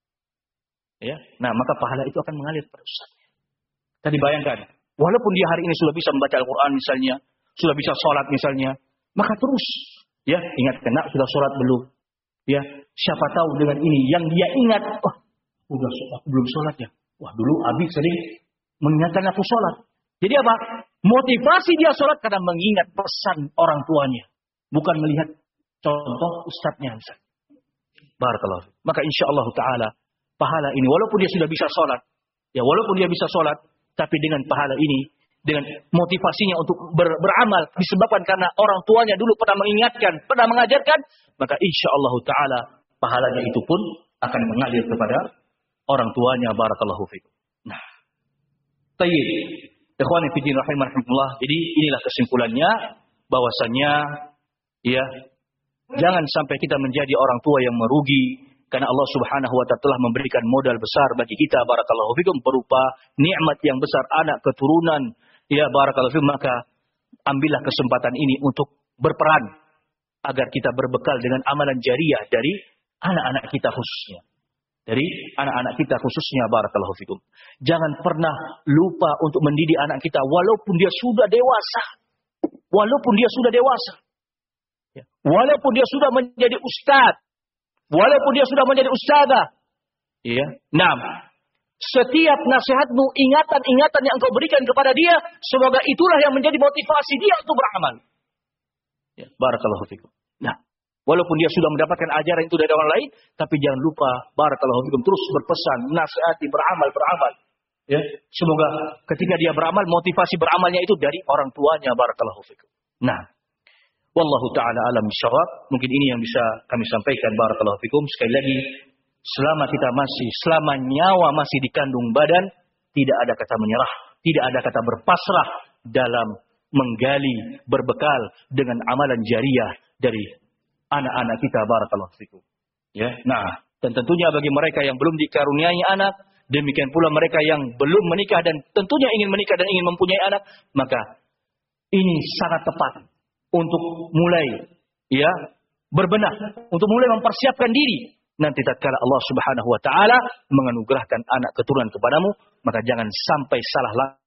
Ya, nah maka pahala itu akan mengalir pada Ustaznya. Tadi bayangkan, walaupun dia hari ini sudah bisa membaca Al-Quran misalnya, sudah bisa sholat misalnya, maka terus, ya ingat kena sudah sholat belum? Ya, siapa tahu dengan ini yang dia ingat, wah, udah aku belum sholat ya. Wah, dulu Abi sering mengingatkan aku sholat. Jadi apa? Motivasi dia sholat karena mengingat pesan orang tuanya, bukan melihat contoh ustadznya. Barakallahu. Maka insya Allah Taala pahala ini, walaupun dia sudah bisa sholat, ya walaupun dia bisa sholat, tapi dengan pahala ini, dengan motivasinya untuk ber, beramal disebabkan karena orang tuanya dulu pernah mengingatkan, pernah mengajarkan, maka insya Allah Taala pahalanya itu pun akan mengalir kepada orang tuanya. Barakallahu fikum. Nah, tayyib, ikhwani fi din rahimakumullah. Jadi inilah kesimpulannya, bahwasannya ya jangan sampai kita menjadi orang tua yang merugi. Karena Allah Subhanahu wa taala telah memberikan modal besar bagi kita, barakallahu fikum, berupa nikmat yang besar, anak keturunan. Ya barakallahu fikum, maka ambillah kesempatan ini untuk berperan agar kita berbekal dengan amalan jariah dari anak-anak kita khususnya. Dari anak-anak kita khususnya, barakallahu fikum. Jangan pernah lupa untuk mendidik anak kita walaupun dia sudah dewasa. Walaupun dia sudah dewasa. Ya. Walaupun dia sudah menjadi ustadz. Walaupun dia sudah menjadi ustadzah. Ya. Nah, setiap nasihatmu, ingatan-ingatan yang engkau berikan kepada dia, semoga itulah yang menjadi motivasi dia untuk beramal. Ya, barakallahu fikum. Nah, walaupun dia sudah mendapatkan ajaran itu dari orang lain, tapi jangan lupa, barakallahu fikum, terus berpesan, nasihati, beramal, beramal. Ya, semoga ketika dia beramal, motivasi beramalnya itu dari orang tuanya, barakallahu fikum. Nah, wallahu ta'ala alam syawab. Mungkin ini yang bisa kami sampaikan, barakallahu fikum. Sekali lagi, selama kita masih, selama nyawa masih dikandung badan, tidak ada kata menyerah, tidak ada kata berpasrah dalam menggali, berbekal dengan amalan jariah dari anak-anak kita, barakallahu fikum. Ya, nah, dan tentunya bagi mereka yang belum dikaruniai anak, demikian pula mereka yang belum menikah dan tentunya ingin menikah dan ingin mempunyai anak, maka ini sangat tepat untuk mulai ya berbenah, untuk mulai mempersiapkan diri. Nanti tatkala Allah Subhanahu wa taala menganugerahkan anak keturunan kepadamu, maka jangan sampai salah langkah.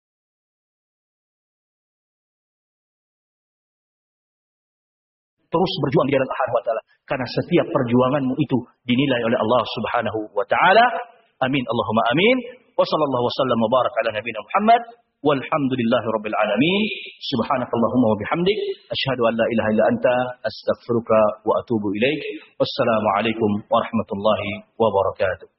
Terus berjuang di jalan Allah Subhanahu wa taala, karena setiap perjuanganmu itu dinilai oleh Allah Subhanahu wa taala. Amin Allahumma amin. Wa sallallahu wasallam wa baraka ala nabiyina Muhammad. Walhamdulillahi rabbil alamin. Subhanakallahumma wa bihamdik, asyhadu an la ilaha illa anta, astaghfiruka wa atubu ilaik. Wassalamu alaikum warahmatullahi wabarakatuh.